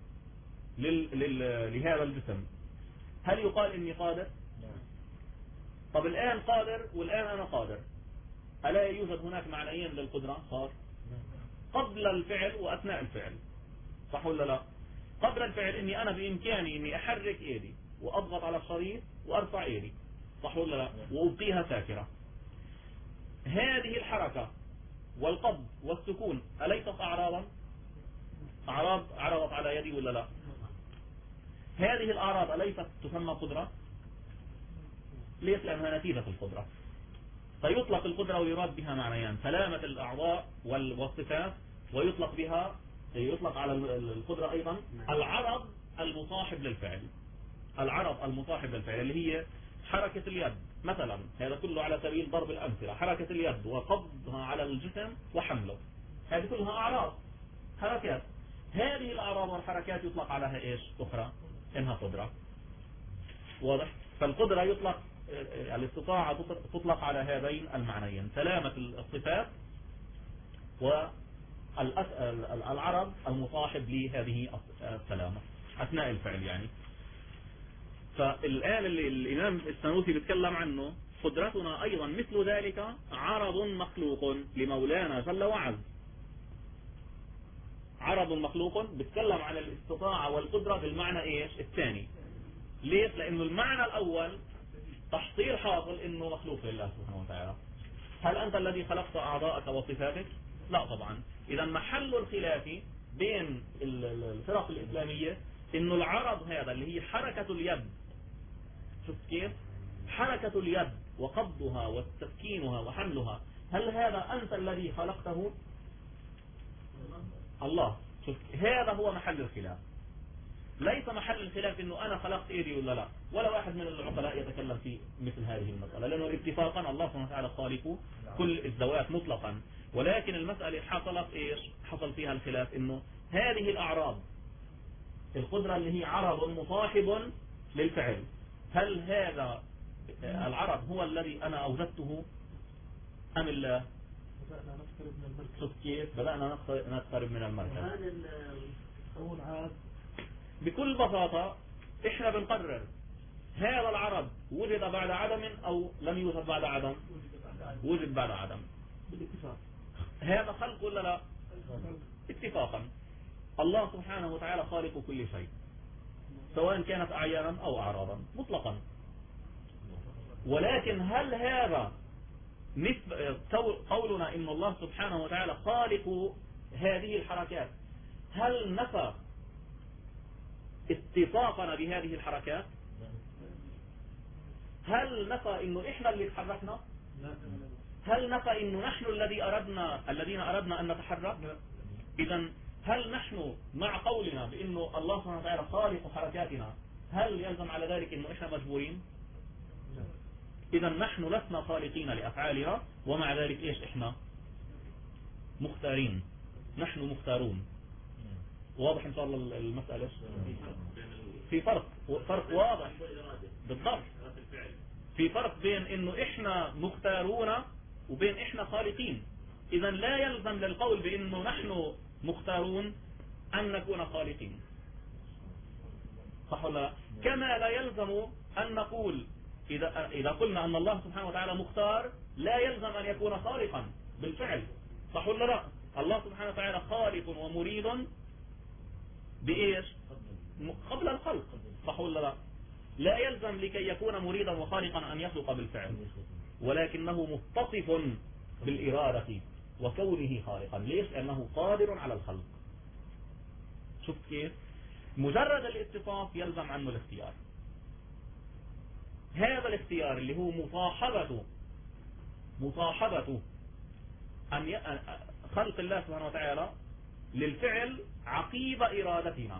لهذا الجسم، هل يقال إني قادر؟ طب الآن قادر والآن أنا قادر، ألا يوجد هناك معنيين للقدرة؟ صار قبل الفعل وأثناء الفعل، صح ولا لا؟ قبل الفعل إني أنا بإمكاني إني أحرك إيدي وأضغط على الشريط وأرفع إيدي، صح ولا لا؟ وأبقيها ساكرة. هذه الحركة والقبض والسكون أليست أعراضا؟ أعراض عرضت على يدي ولا لا؟ هذه الأعراض أليست تسمى قدرة؟ ليس؟ لأنها نتيجة القدرة. فيطلق القدرة ويراد بها معنيان: سلامة الأعضاء والصفات، يطلق على القدرة أيضا العرض المصاحب للفعل. العرض المصاحب للفعل اللي هي حركة اليد مثلا، هذا كله على سبيل ضرب الأمثلة. حركة اليد وقبضها على الجسم وحمله، هذه كلها أعراض، حركات. هذه الأعراض والحركات يطلق عليها إيش أخرى؟ إنها قدرة. واضح؟ فالقدرة يطلق، الاستطاعة تطلق على هذين المعنيين: سلامة الصفات والعرض المصاحب لهذه السلامة أثناء الفعل يعني. فالآن اللي الإمام السنوسي بيتكلم عنه: قدرتنا أيضا مثل ذلك عرض مخلوق لمولانا جل وعز. عرض مخلوق بيتكلم عن الاستطاعة والقدرة بالمعنى إيش؟ الثاني. ليش؟ لأنه المعنى الأول تحصيل حاصل إنه مخلوق لله سبحانه وتعالى. هل أنت الذي خلقت أعضاءك وصفاتك؟ لا طبعا. إذا محل الخلاف بين الفرق الإسلامية إنه العرض هذا اللي هي حركة اليد، شوف كيف؟ حركة اليد وقبضها وتسكينها وحملها، هل هذا أنت الذي خلقته؟ الله. شوف، هذا هو محل الخلاف. ليس محل الخلاف انه انا خلقت ايدي ولا لا، ولا واحد من العقلاء يتكلم في مثل هذه المسألة، لانه اتفاقا الله سبحانه وتعالى خالق كل الذوات مطلقا. ولكن المسألة حصلت ايش؟ حصل فيها الخلاف انه هذه الاعراض، القدرة اللي هي عرض مصاحب للفعل، هل هذا العرض هو الذي انا اوجدته ام الله؟ بدأنا نقترب من المركز. شوف كيف بدأنا نقترب من المركز. هذا أول عاد بكل بساطة احنا بنقرر هذا العرض وجد بعد عدم او لم يوجد بعد عدم. وجد بعد عدم بالاتفاق. هذا خلق ولا لا؟ اتفاقا. الله سبحانه وتعالى خالق كل شيء سواء كانت اعيانا او اعراضا مطلقا. ولكن هل هذا قولنا ان الله سبحانه وتعالى خالق هذه الحركات هل نفى اتفاقنا بهذه الحركات؟ هل نفى انه احنا اللي تحركنا؟ هل نفى انه نحن الذين اردنا ان نتحرك؟ اذا هل نحن مع قولنا بانه الله سبحانه وتعالى خالق حركاتنا هل يلزم على ذلك انه احنا مجبورين؟ اذا نحن لسنا خالقين لافعالنا ومع ذلك ايش احنا؟ مختارين. نحن مختارون. واضح ان شاء الله المسألة؟ في فرق واضح بالضبط. في فرق بين انه احنا مختارون وبين احنا خالقين. اذا لا يلزم للقول بانه نحن مختارون ان نكون خالقين، صح ولا؟ كما لا يلزم ان نقول اذا قلنا ان الله سبحانه وتعالى مختار لا يلزم ان يكون خالقا بالفعل، صح ولا لا؟ الله سبحانه وتعالى خالق ومريد بايش؟ قبل الخلق، صح ولا لا؟ لا يلزم لكي يكون مريدا وخالقا ان يخلق بالفعل، ولكنه متصف بالإرادة وكونه خالقا. ليش؟ لأنه قادر على الخلق. شوف كيف؟ مجرد الاتصاف يلزم عنه الاختيار. هذا الاختيار اللي هو مصاحبة خلق الله سبحانه وتعالى للفعل عقيب إرادتنا.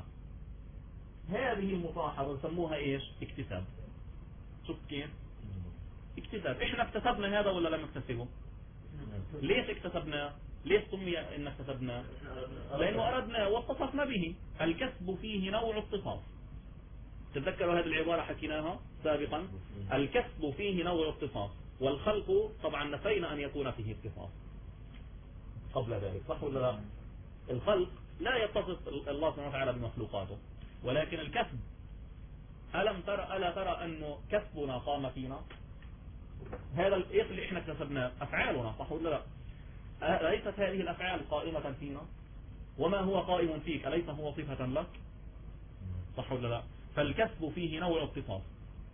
هذه المصاحبة نسموها ايش؟ اكتساب. شوف كيف؟ اكتساب. احنا اكتسبنا هذا ولا لم نكتسبه؟ ليش اكتسبنا؟ ليش سمي ان اكتسبنا؟ لانه اردنا واتصفنا به. الكسب فيه نوع اتصاف. تتذكروا هذه العبارة حكيناها سابقا. الكسب فيه نوع اتصاف، والخلق طبعا نفينا ان يكون فيه اتصاف قبل ذلك، صح ولا لا؟ الخلق لا يتصف الله سبحانه وتعالى بمخلوقاته، ولكن الكسب ألا ترى أنه كسبنا قام فينا؟ هذا ايش اللي احنا اكتسبناه؟ أفعالنا، صح ولا لا؟ أليست هذه الأفعال قائمة فينا؟ وما هو قائم فيك أليس هو صفة لك؟ صح ولا لا؟ فالكسب فيه نوع اتصاف.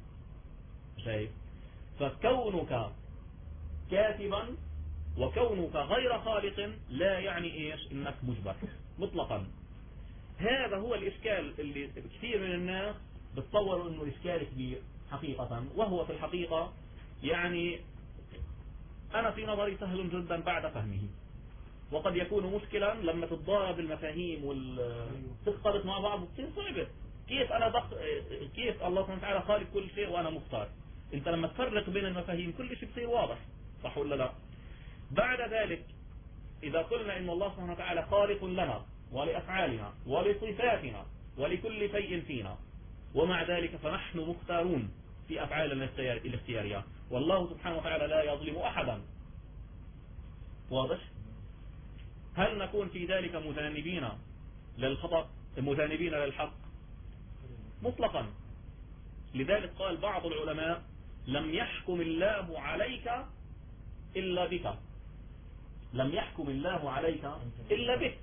شايف؟ فكونك كاتبا وكونك غير خالق لا يعني ايش؟ انك مجبر مطلقا. هذا هو الإشكال اللي كثير من الناس بتصوروا انه إشكال كبير حقيقة، وهو في الحقيقة يعني أنا في نظري سهل جدا بعد فهمه، وقد يكون مشكلا لما تتضارب المفاهيم وتختلط مع بعض وتصير صعبة. كيف الله سبحانه وتعالى خالق كل شيء وأنا مختار؟ أنت لما تفرق بين المفاهيم كل شيء بصير واضح، صح ولا لا؟ بعد ذلك إذا قلنا إن الله سبحانه وتعالى خالق لنا ولأفعالنا ولصفاتنا ولكل شيء فينا، ومع ذلك فنحن مختارون في أفعالنا الاختيارية، والله سبحانه وتعالى لا يظلم أحدا. واضح؟ هل نكون في ذلك مذنبين للخطأ مذنبين للحق؟ مطلقا. لذلك قال بعض العلماء لم يحكم الله عليك إلا بك. لم يحكم الله عليك إلا بك.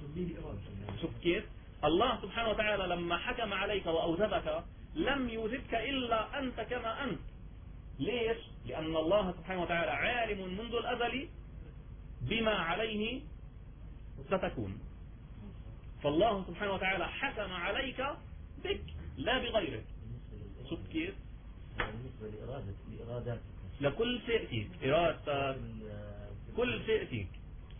شوف كيف؟ الله سبحانه وتعالى لما حكم عليك وأوجبك لم يوجبك إلا أنت كما أنت. ليش؟ لأن الله سبحانه وتعالى عالم منذ الأزل بما عليه ستكون، فالله سبحانه وتعالى حكم عليك بك لا بغيرك. شوف كيف؟ بالنسبة لإرادتك لكل شيء فيك، إرادتك كل شيء فيك،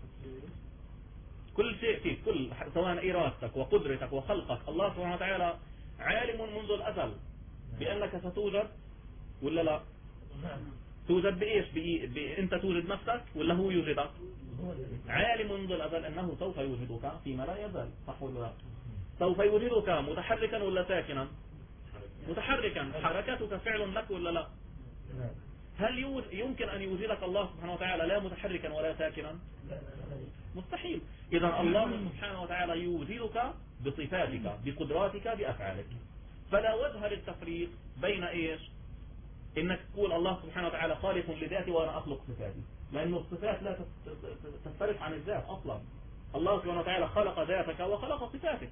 كل شيء فيك، سواء إرادتك وقدرتك وخلقك، الله سبحانه وتعالى عالم منذ الأزل بأنك ستوجد ولا لا؟ توجد بإيش؟ أنت توجد نفسك ولا هو يوجدك؟ عالم منذ الأزل أنه سوف يوجدك فيما لا يزال، صح ولا لا؟ سوف يوجدك متحركا ولا ساكنا؟ متحركا. حركاتك فعل لك ولا لا؟ هل يمكن أن يوجدك الله سبحانه وتعالى لا متحركا ولا ساكنا؟ مستحيل. إذا الله سبحانه وتعالى يوجدك بصفاتك بقدراتك بأفعالك، فلا وجه للتفريق بين إيش؟ إنك تقول الله سبحانه وتعالى خالق لذاته وأنا أخلق صفاتي، لأن الصفات لا تختلف عن الذات أصلا. الله سبحانه وتعالى خلق ذاتك وخلق صفاتك،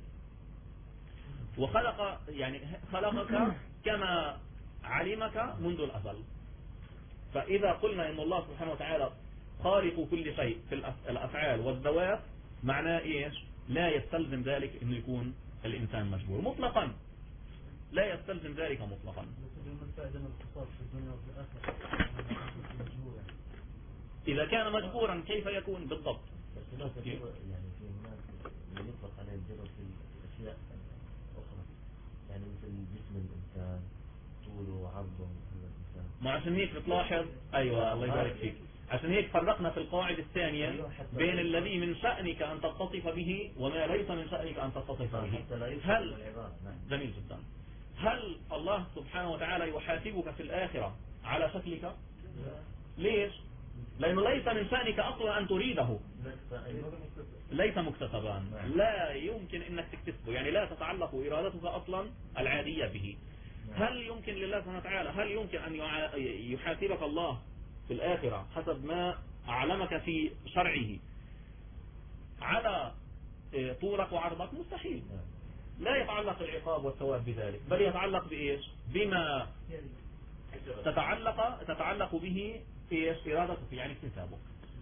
وخلق يعني خلقك كما علمك منذ الأزل. فإذا قلنا إن الله سبحانه وتعالى خالق كل شيء في الأفعال والذوات، معناه إيش؟ لا يستلزم ذلك إنه يكون الإنسان مجبور مطلقا، لا يستلزم ذلك مطلقا. إذا كان مجبورا كيف يكون بالضبط؟ يعني في الناس يطلق عليه الجبر في الأشياء أخرى، يعني مثل جسم الإنسان طوله وعرضه الإنسان. ما عشان هيك بتلاحظ، أيوة الله يبارك فيك، عشان هيك فرقنا في القاعدة الثانية بين الذي من شأنك أن تتصف به وما ليس من شأنك أن تتصف به. هل جميل جدا، هل الله سبحانه وتعالى يحاسبك في الآخرة على شكلك؟ ليش؟ لأنه ليس من شأنك أصلا أن تريده، ليس مكتسبا، لا يمكن أنك تكتسبه، يعني لا تتعلق إرادتك أصلا العادية به. هل يمكن لله سبحانه وتعالى، هل يمكن أن يحاسبك الله في الآخرة حسب ما أعلمك في شرعه على طولك وعرضك؟ مستحيل. لا يتعلق العقاب والثواب بذلك، بل يتعلق بإيش؟ بما تتعلق به إيش؟ إرادتك، يعني اكتسابك.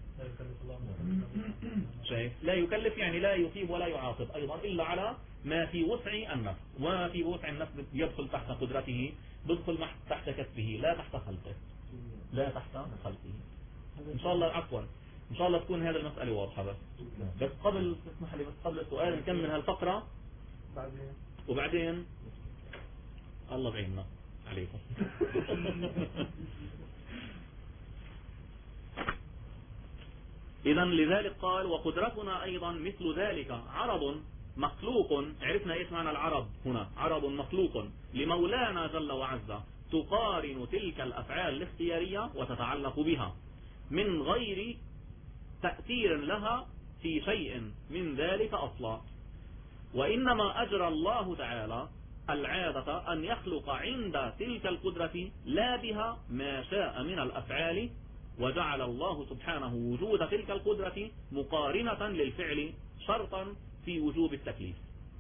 شايف؟ لا يكلف يعني لا يثيب ولا يعاقب أيضا إلا على ما في وسع النفس، وما في وسع النفس يدخل تحت قدرته، يدخل تحت كسبه، لا تحت خلقه، لا تحت خلقه. إن شاء الله عفوا إن شاء الله تكون هذه المسألة واضحة. بس قبل اسمح لي، بس قبل السؤال نكمل هالفقرة وبعدين الله بعيننا عليكم. إذا لذلك قال وقدرتنا أيضا مثل ذلك عرض مخلوق. عرفنا إيش معنى العرض هنا؟ عرض مخلوق لمولانا جل وعز، تقارن تلك الأفعال الاختيارية وتتعلق بها من غير تأثير لها في شيء من ذلك أصلا. وإنما أجرى الله تعالى العادة أن يخلق عند تلك القدرة لا بها ما شاء من الأفعال، وجعل الله سبحانه وجود تلك القدرة مقارنة للفعل شرطا في وجوب التكليف.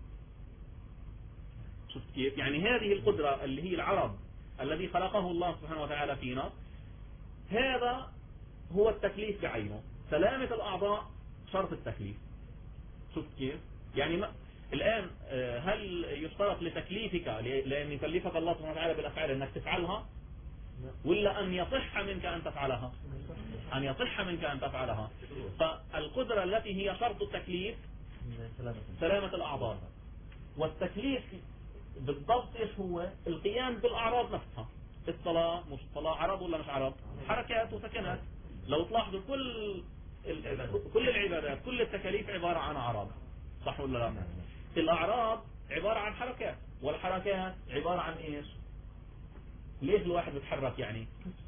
شفت كيف؟ يعني هذه القدرة اللي هي العرض الذي خلقه الله سبحانه وتعالى فينا، هذا هو التكليف بعينه. سلامة الأعضاء شرط التكليف. شفت كيف؟ يعني الآن هل يشترط لتكليفك لأن يكلفك الله سبحانه وتعالى بالأفعال أنك تفعلها، ولا أن يصح منك أن تفعلها؟ أن يصح منك أن تفعلها. فالقدرة التي هي شرط التكليف سلامة الأعضاء، والتكليف بالضبط إيش هو؟ القيام بالأعراض نفسها. الصلاة مش صلاة عرض ولا مش عرض؟ حركات وسكنات. لو تلاحظوا كل العبادات كل التكاليف عبارة عن أعراض، صح ولا لا؟ الأعراض عبارة عن حركات، والحركات عبارة عن إيش؟ ليش الواحد بيتحرك؟ يعني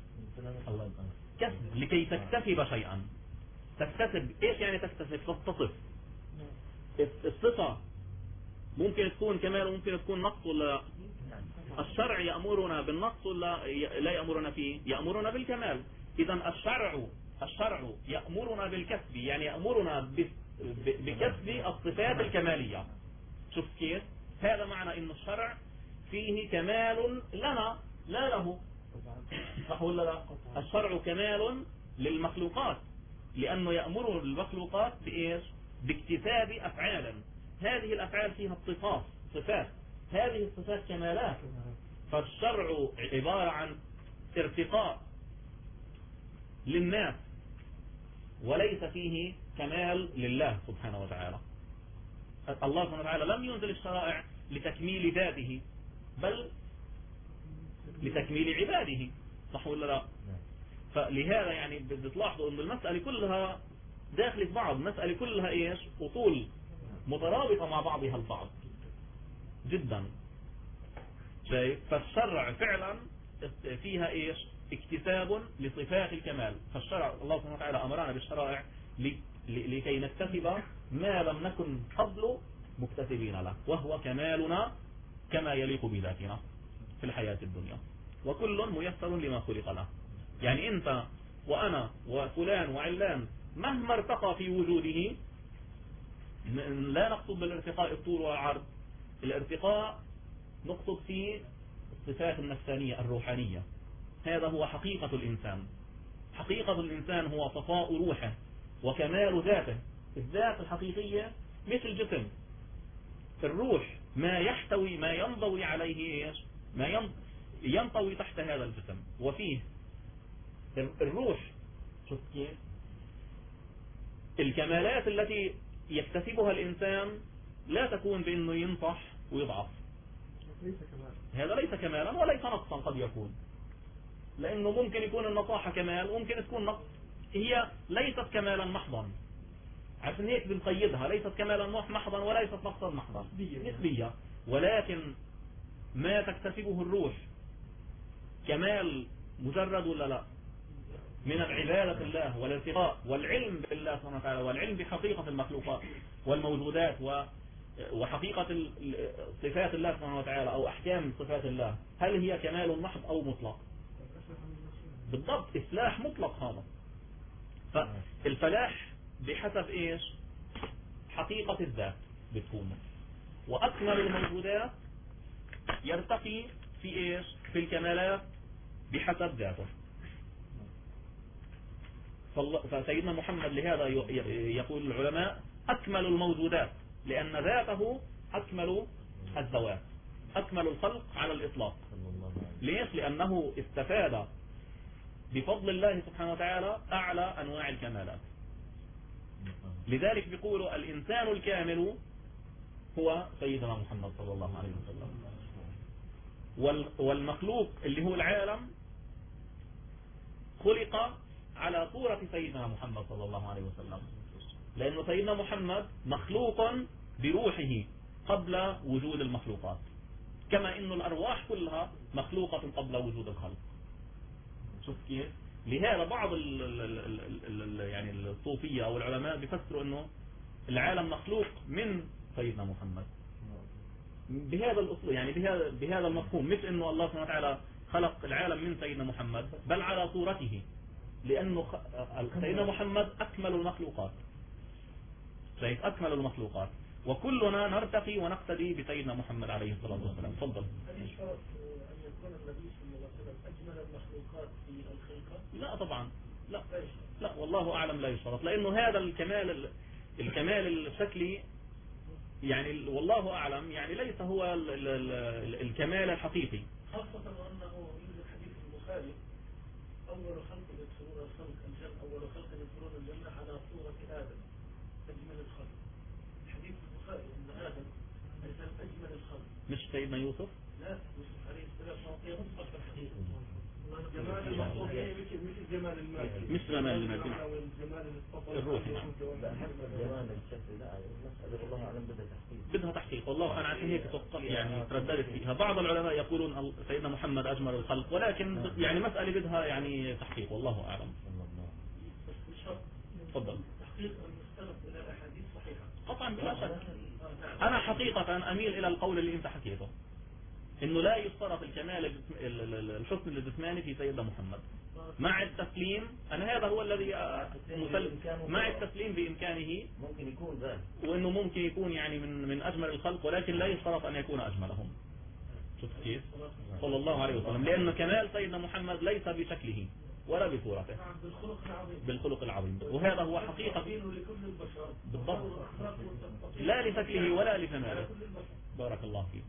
كسب، لكي تكتسب شيئا. تكتسب إيش يعني تكتسب؟ تتصف. الصفة ممكن تكون كمال وممكن تكون نقص ولا لا؟ الشرع يأمرنا بالنقص ولا لا يأمرنا فيه؟ يأمرنا بالكمال. إذا الشرع يأمرنا بالكسب، يعني يأمرنا بكسب الصفات الكمالية. شوف كيف؟ هذا معنى إن الشرع فيه كمال لنا لا له، صح ولا لا؟ الشرع كمال للمخلوقات، لأنه يأمر المخلوقات بإيش؟ باكتساب أفعالا. هذه الأفعال فيها صفات، هذه الصفات كمالات. فالشرع عبارة عن ارتقاء للناس، وليس فيه كمال لله سبحانه وتعالى. الله سبحانه وتعالى لم ينزل الشرائع لتكميل ذاته، بل لتكميل عباده، صح ولا لا؟ فلهذا يعني بتلاحظوا أن المسألة كلها داخل في بعض، المسألة كلها إيش؟ أصول مترابطة مع بعضها البعض جدا. شايف؟ فالشرع فعلا فيها إيش؟ اكتساب لصفات الكمال. فالشرع الله سبحانه وتعالى أمرنا بالشرائع لكي نكتسب ما لم نكن قبل مكتسبين له، وهو كمالنا كما يليق بذاتنا في الحياة الدنيا. وكل ميسر لما خلق له. يعني أنت وأنا وفلان وعلان مهما ارتقى في وجوده، لا نقصد بالارتقاء الطول والعرض، الارتقاء نقصد فيه الصفات النفسانية الروحانية. هذا هو حقيقة الإنسان. حقيقة الإنسان هو صفاء روحه وكمال ذاته. الذات الحقيقية مثل جسم، الروح ما يحتوي ما ينضوي عليه ايش؟ ما ينطوي تحت هذا الجسم، وفيه الروح. شوف كيف الكمالات التي يكتسبها الإنسان لا تكون بأنه ينصح ويضعف. هذا ليس كمالا وليس نقصا. قد يكون، لأنه ممكن يكون النصاحة كمال وممكن تكون نقص. هي ليست كمالا محضا، عشان هيك بنقيدها، ليست كمالا محضا وليست نقصا محضا، نسبية. ولكن ما تكتسبه الروح كمال مجرد ولا لا، من العبادة الله والارتقاء والعلم بالله سبحانه وتعالى والعلم بحقيقة المخلوقات والموجودات وحقيقة صفات الله سبحانه وتعالى أو أحكام صفات الله، هل هي كمال محض أو مطلق؟ بالضبط، إفلاح مطلق هذا. فالفلاح بحسب إيش؟ حقيقة الذات بتكون. وأكمل الموجودات يرتقي في إيش؟ في الكمالات بحسب ذاته. فسيدنا محمد لهذا يقول العلماء أكمل الموجودات، لأن ذاته أكمل الذوات، أكمل الخلق على الإطلاق. ليش؟ لأنه استفاد بفضل الله سبحانه وتعالى أعلى أنواع الكمالات. لذلك بيقولوا الإنسان الكامل هو سيدنا محمد صلى الله عليه وسلم، والمخلوق اللي هو العالم خلق على صورة سيدنا محمد صلى الله عليه وسلم، لأنه سيدنا محمد مخلوق بروحه قبل وجود المخلوقات، كما إن الأرواح كلها مخلوقة قبل وجود الخلق. شوف كيف؟ لهذا بعض يعني الصوفية أو العلماء بيفسروا إنه العالم مخلوق من سيدنا محمد بهذا الأصل، يعني بهذا المفهوم، مش إنه الله سبحانه وتعالى خلق العالم من سيدنا محمد، بل على صورته، لأنه سيدنا محمد أكمل المخلوقات، شايف؟ أكمل المخلوقات، وكلنا نرتقي ونقتدي بسيدنا محمد عليه الصلاة والسلام. تفضل. هل يشترط أن يكون النبي صلى الله عليه وسلم أجمل المخلوقات في الخلقة؟ لا طبعا، لا والله أعلم لا يشترط، لأنه هذا الكمال الشكلي يعني والله أعلم يعني ليس هو الكمال الحقيقي. خاصة أنه يوجد حديث البخاري أول خلق يدخلون الخلق الجنة، أول خلق يدخلون الجنة على صورة آدم أجمل الخلق. حديث البخاري أن آدم أجمل الخلق. مش سيدنا يوسف؟ لا، يوسف عليه السلام هي مطلق الحقيقة. جمال المخلوق هي مش جمال المادي، مش جمال المادي، جمال الروحي. جمال الشكل لا، المسألة والله أعلم بدها تحقيق. والله أنا عشان هيك يعني ترددت فيها. بعض العلماء يقولون سيدنا محمد أجمل الخلق، ولكن يعني مسألة بدها يعني تحقيق، والله أعلم. تفضل. تحقيق المستند إلى الأحاديث صحيحة طبعا بلا شك. أنا حقيقة أميل إلى القول اللي أنت حكيته، إنه لا يشترط الكمال الحسن الجسماني في سيدنا محمد، مع التسليم. أنا هذا هو الذي مع التسليم بإمكانه ممكن يكون ذلك، وإنه ممكن يكون يعني من أجمل الخلق، ولكن لا يشترط أن يكون أجملهم. شوف كيف؟ صلى الله عليه وسلم، لأن كمال سيدنا محمد ليس بشكله ولا بصورته، بالخلق العظيم، وهذا هو حقيقة بالضبط، لا لشكله ولا لجماله. بارك الله فيك.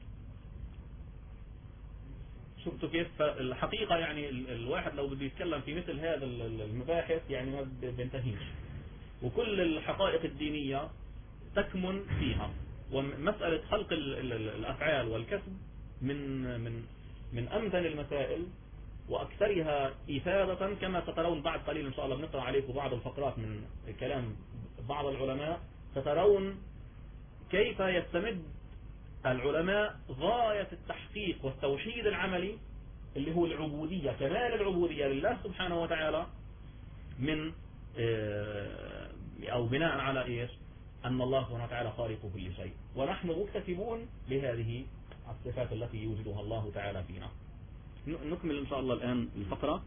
شفتوا كيف؟ فالحقيقة يعني الواحد لو بده يتكلم في مثل هذا المباحث يعني ما بينتهيش، وكل الحقائق الدينية تكمن فيها. ومسألة خلق الأفعال والكسب من أمثل المسائل وأكثرها إفادة، كما سترون بعد قليل إن شاء الله بنقرأ عليكم بعض الفقرات من كلام بعض العلماء، سترون كيف يستمد العلماء غاية التحقيق والتوحيد العملي اللي هو العبودية، كمال العبودية لله سبحانه وتعالى، من أو بناء على إيش؟ أن الله سبحانه وتعالى خالق كل شيء، ونحن مكتسبون لهذه الصفات التي يوجدها الله تعالى فينا. نكمل إن شاء الله الآن الفقرة.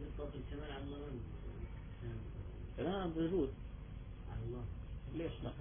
لا بجوز، ليش لا؟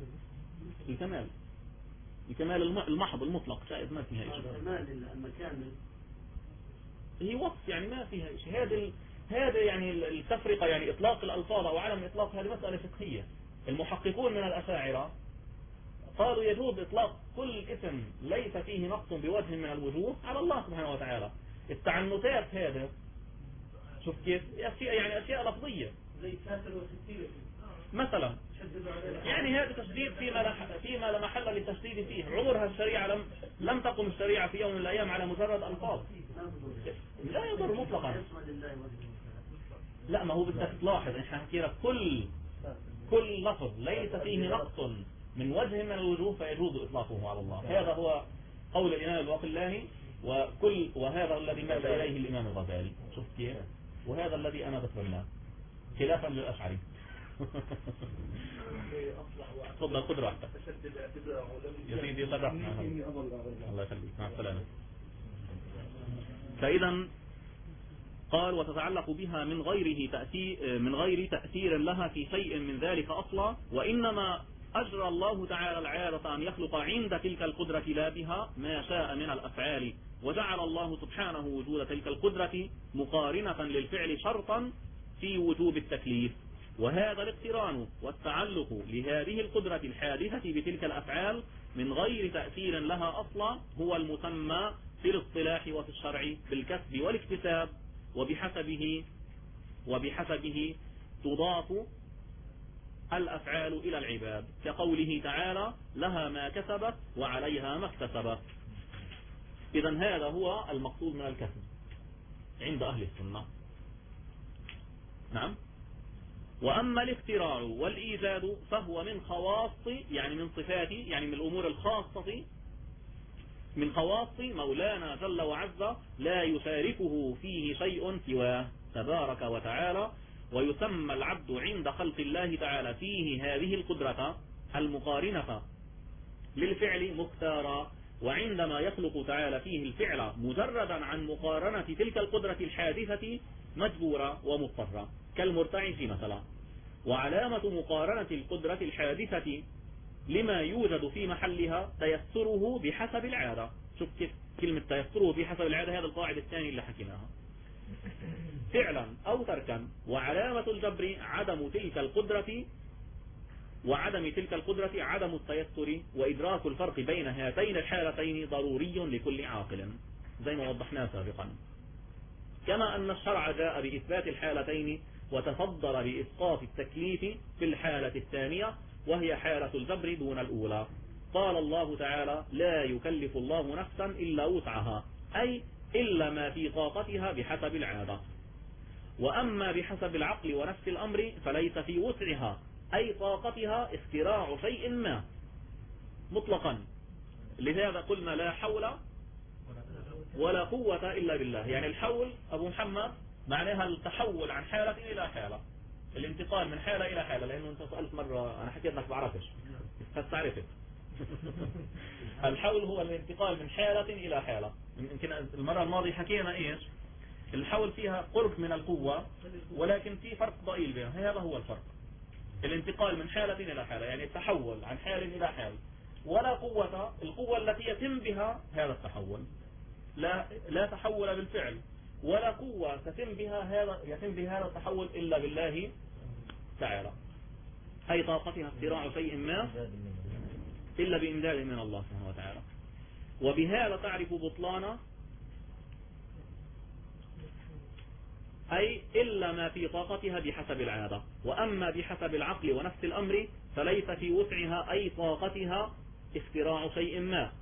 الكمال المحض المطلق جائز، ما فيها شيء. الكمال المكامل هي وصف يعني ما فيها شيء. هذا يعني التفرقة، يعني إطلاق الألفاظ أو عدم إطلاق، هذه مسألة فقهية. المحققون من الأشاعرة قالوا يجوز إطلاق كل اسم ليس فيه نقص بوجه من الوجوه على الله سبحانه وتعالى. التعنتات هذا شوف كيف أشياء لفظية زي ساتر وستير مثلا، يعني هذا تشديد فيما لا محل للتشديد فيه. عمرها الشريعة لم تقم الشريعة في يوم من الأيام على مجرد ألفاظ، لا يضر مطلقا. لا، ما هو بدك تلاحظ، احنا حكينا كل لفظ ليس فيه نقص من وجه من الوجوه فيجوز إطلاقه على الله. هذا هو قول الإمام الباقلاني، وهذا الذي مال إليه الإمام الغزالي. شوف كيف؟ وهذا الذي أنا بتبناه خلافا للأشعري. تفضل خذ راحتك يا سيدي، شرفنا. الله يخليك، مع السلامة. فإذا قال وتتعلق بها من غير تأثير لها في شيء من ذلك أصلا، وإنما أجرى الله تعالى العادة أن يخلق عند تلك القدرة لا بها ما شاء من الأفعال، وجعل الله سبحانه وجود تلك القدرة مقارنة للفعل شرطا في وجوب التكليف. وهذا الاقتران والتعلق لهذه القدرة الحادثة بتلك الأفعال من غير تأثير لها أصلا هو المسمى في الاصطلاح وفي الشرع بالكسب والاكتساب، وبحسبه تضاف الأفعال إلى العباد، كقوله تعالى لها ما كسبت وعليها ما اكتسبت. إذا هذا هو المقصود من الكسب عند أهل السنة. نعم. وأما الاختراع والإيجاد فهو من خواص، يعني من صفات، يعني من الأمور الخاصة، من خواص مولانا جل وعز لا يشاركه فيه شيء سواه تبارك وتعالى. ويسمى العبد عند خلق الله تعالى فيه هذه القدرة المقارنة للفعل مختارا، وعندما يخلق تعالى فيه الفعل مجردا عن مقارنة تلك القدرة الحادثة مجبورا ومضطرا كالمرتعش مثلا. وعلامة مقارنة القدرة الحادثة لما يوجد في محلها تيسره بحسب العادة. شوف كيف كلمة تيسره بحسب العادة، هذا القاعدة الثانية اللي حكيناها، فعلا أو تركا. وعلامة الجبر عدم تلك القدرة، وعدم تلك القدرة عدم التيسر. وإدراك الفرق بين هاتين الحالتين ضروري لكل عاقل زي ما وضحناه سابقا. كما أن الشرع جاء بإثبات الحالتين وتفضل بإسقاط التكليف في الحالة الثانية وهي حالة الجبر دون الأولى. قال الله تعالى لا يكلف الله نفسا إلا وسعها، أي إلا ما في طاقتها بحسب العادة. وأما بحسب العقل ونفس الأمر فليس في وسعها أي طاقتها اختراع شيء ما مطلقا. لهذا قلنا لا حول ولا قوة إلا بالله. يعني الحول أبو محمد معناها التحول عن حالة إلى حالة، الانتقال من حالة إلى حالة. لأنه أنت سألت مرة أنا حكيت لك بعرفش فاستعرفت. الحول هو الانتقال من حالة إلى حالة. يمكن المرة الماضية حكينا إيش الحول فيها قرب من القوة، ولكن في فرق ضئيل بينها. هذا هو الفرق، الانتقال من حالة إلى حالة، يعني التحول عن حال إلى حال. ولا قوة القوة التي يتم بها هذا التحول، لا تحول بالفعل، ولا قوة يتم بها هذا التحول إلا بالله تعالى، أي طاقتها اختراع شيء ما إلا بإمداد من الله سبحانه وتعالى. وبهذا تعرف بطلان أي إلا ما في طاقتها بحسب العادة. وأما بحسب العقل ونفس الأمر فليس في وسعها أي طاقتها اختراع شيء ما.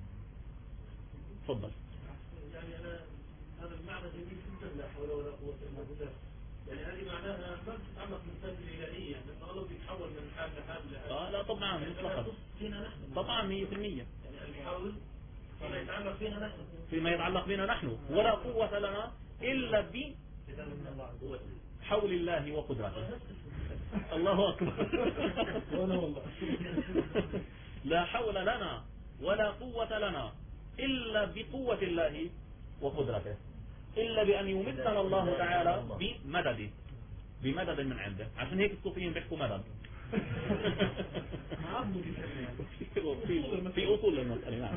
تفضل. يعني أنا هذا المعنى جميل جدا، لا حول ولا قوة إلا بالله. يعني هذه معناها ما تتعلق بالذات الإلهية، لأنه الله بيتحول من حال لحال. لا طبعا مطلقا، طبعا 100%. يعني الحول فيما يتعلق بنا نحن، ولا قوة لنا إلا بحول الله وقدرته. الله أكبر. لا حول لنا ولا قوة لنا إلا بقوة الله وقدرته، إلا بأن يمدنا الله تعالى بمدد من عنده. عشان هيك الصوفيين بيحكوا مدد. في أصول المسألة. نعم.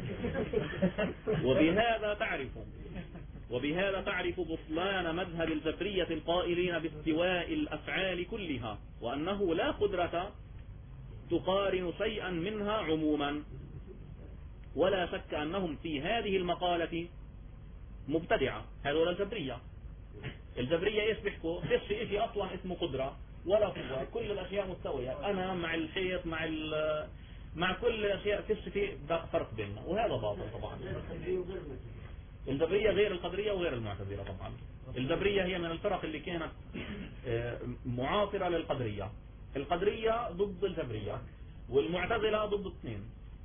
وبهذا تعرف بطلان مذهب الجبرية القائلين باستواء الأفعال كلها، وأنه لا قدرة تقارن شيئا منها عموما. ولا شك أنهم في هذه المقالة مبتدعة. هذول الجبرية. الجبرية ايش بيحكوا؟ فيش شيء اصلا اسمه قدرة ولا قوة، كل الاشياء مستوية، انا مع الحيط مع كل الاشياء، فيش شيء فرق بيننا، وهذا باطل طبعا. الجبرية غير القدرية وغير المعتزلة طبعا. الجبرية هي من الفرق اللي كانت معاصرة للقدرية. القدرية ضد الجبرية، والمعتزلة ضد الاثنين.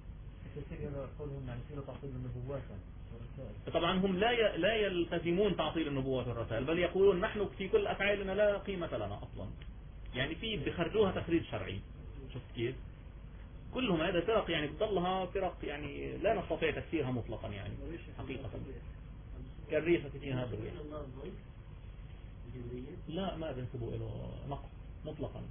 طبعا هم لا يلتزمون تعطيل النبوة والرسائل، بل يقولون نحن في كل أفعالنا لا قيمة لنا أصلا. يعني في بخرجوها تخريج شرعي. شفت كيف؟ كلهم هذا فرق يعني بتضلها فرق يعني لا نستطيع تفسيرها مطلقا يعني حقيقة. كالريفة فيها هذا لا ما بنسبوا له نقص مطلقا.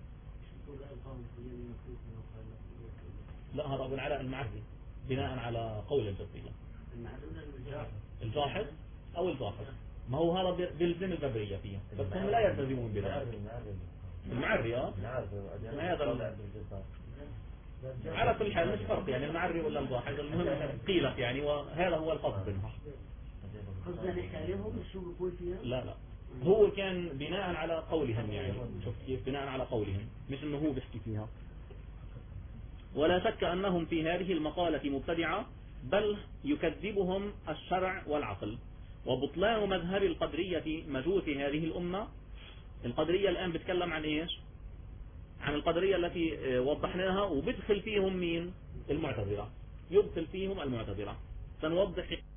لا هذا أبو العلاء المعري بناء على قول الجبرية. الجاحظ أو الجاحظ، ما هو هذا بيلزم الجبرية فيها، بس هم لا يلتزمون بذلك. المعري هذا على كل حال مش فرق يعني المعري ولا الجاحظ، المهم قيلت يعني، وهذا هو القصد منها. لا هو كان بناء على قولهم يعني، شوف كيف بناء على قولهم، مش انه هو بيحكي فيها. ولا شك انهم في هذه المقالة مبتدعة، بل يكذبهم الشرع والعقل. وبطلان مذهب القدرية مجوس هذه الأمة. القدرية الآن بتكلم عن إيش؟ عن القدرية التي وضحناها، وبدخل فيهم مين؟ المعتزلة. يدخل فيهم المعتزلة. سنوضح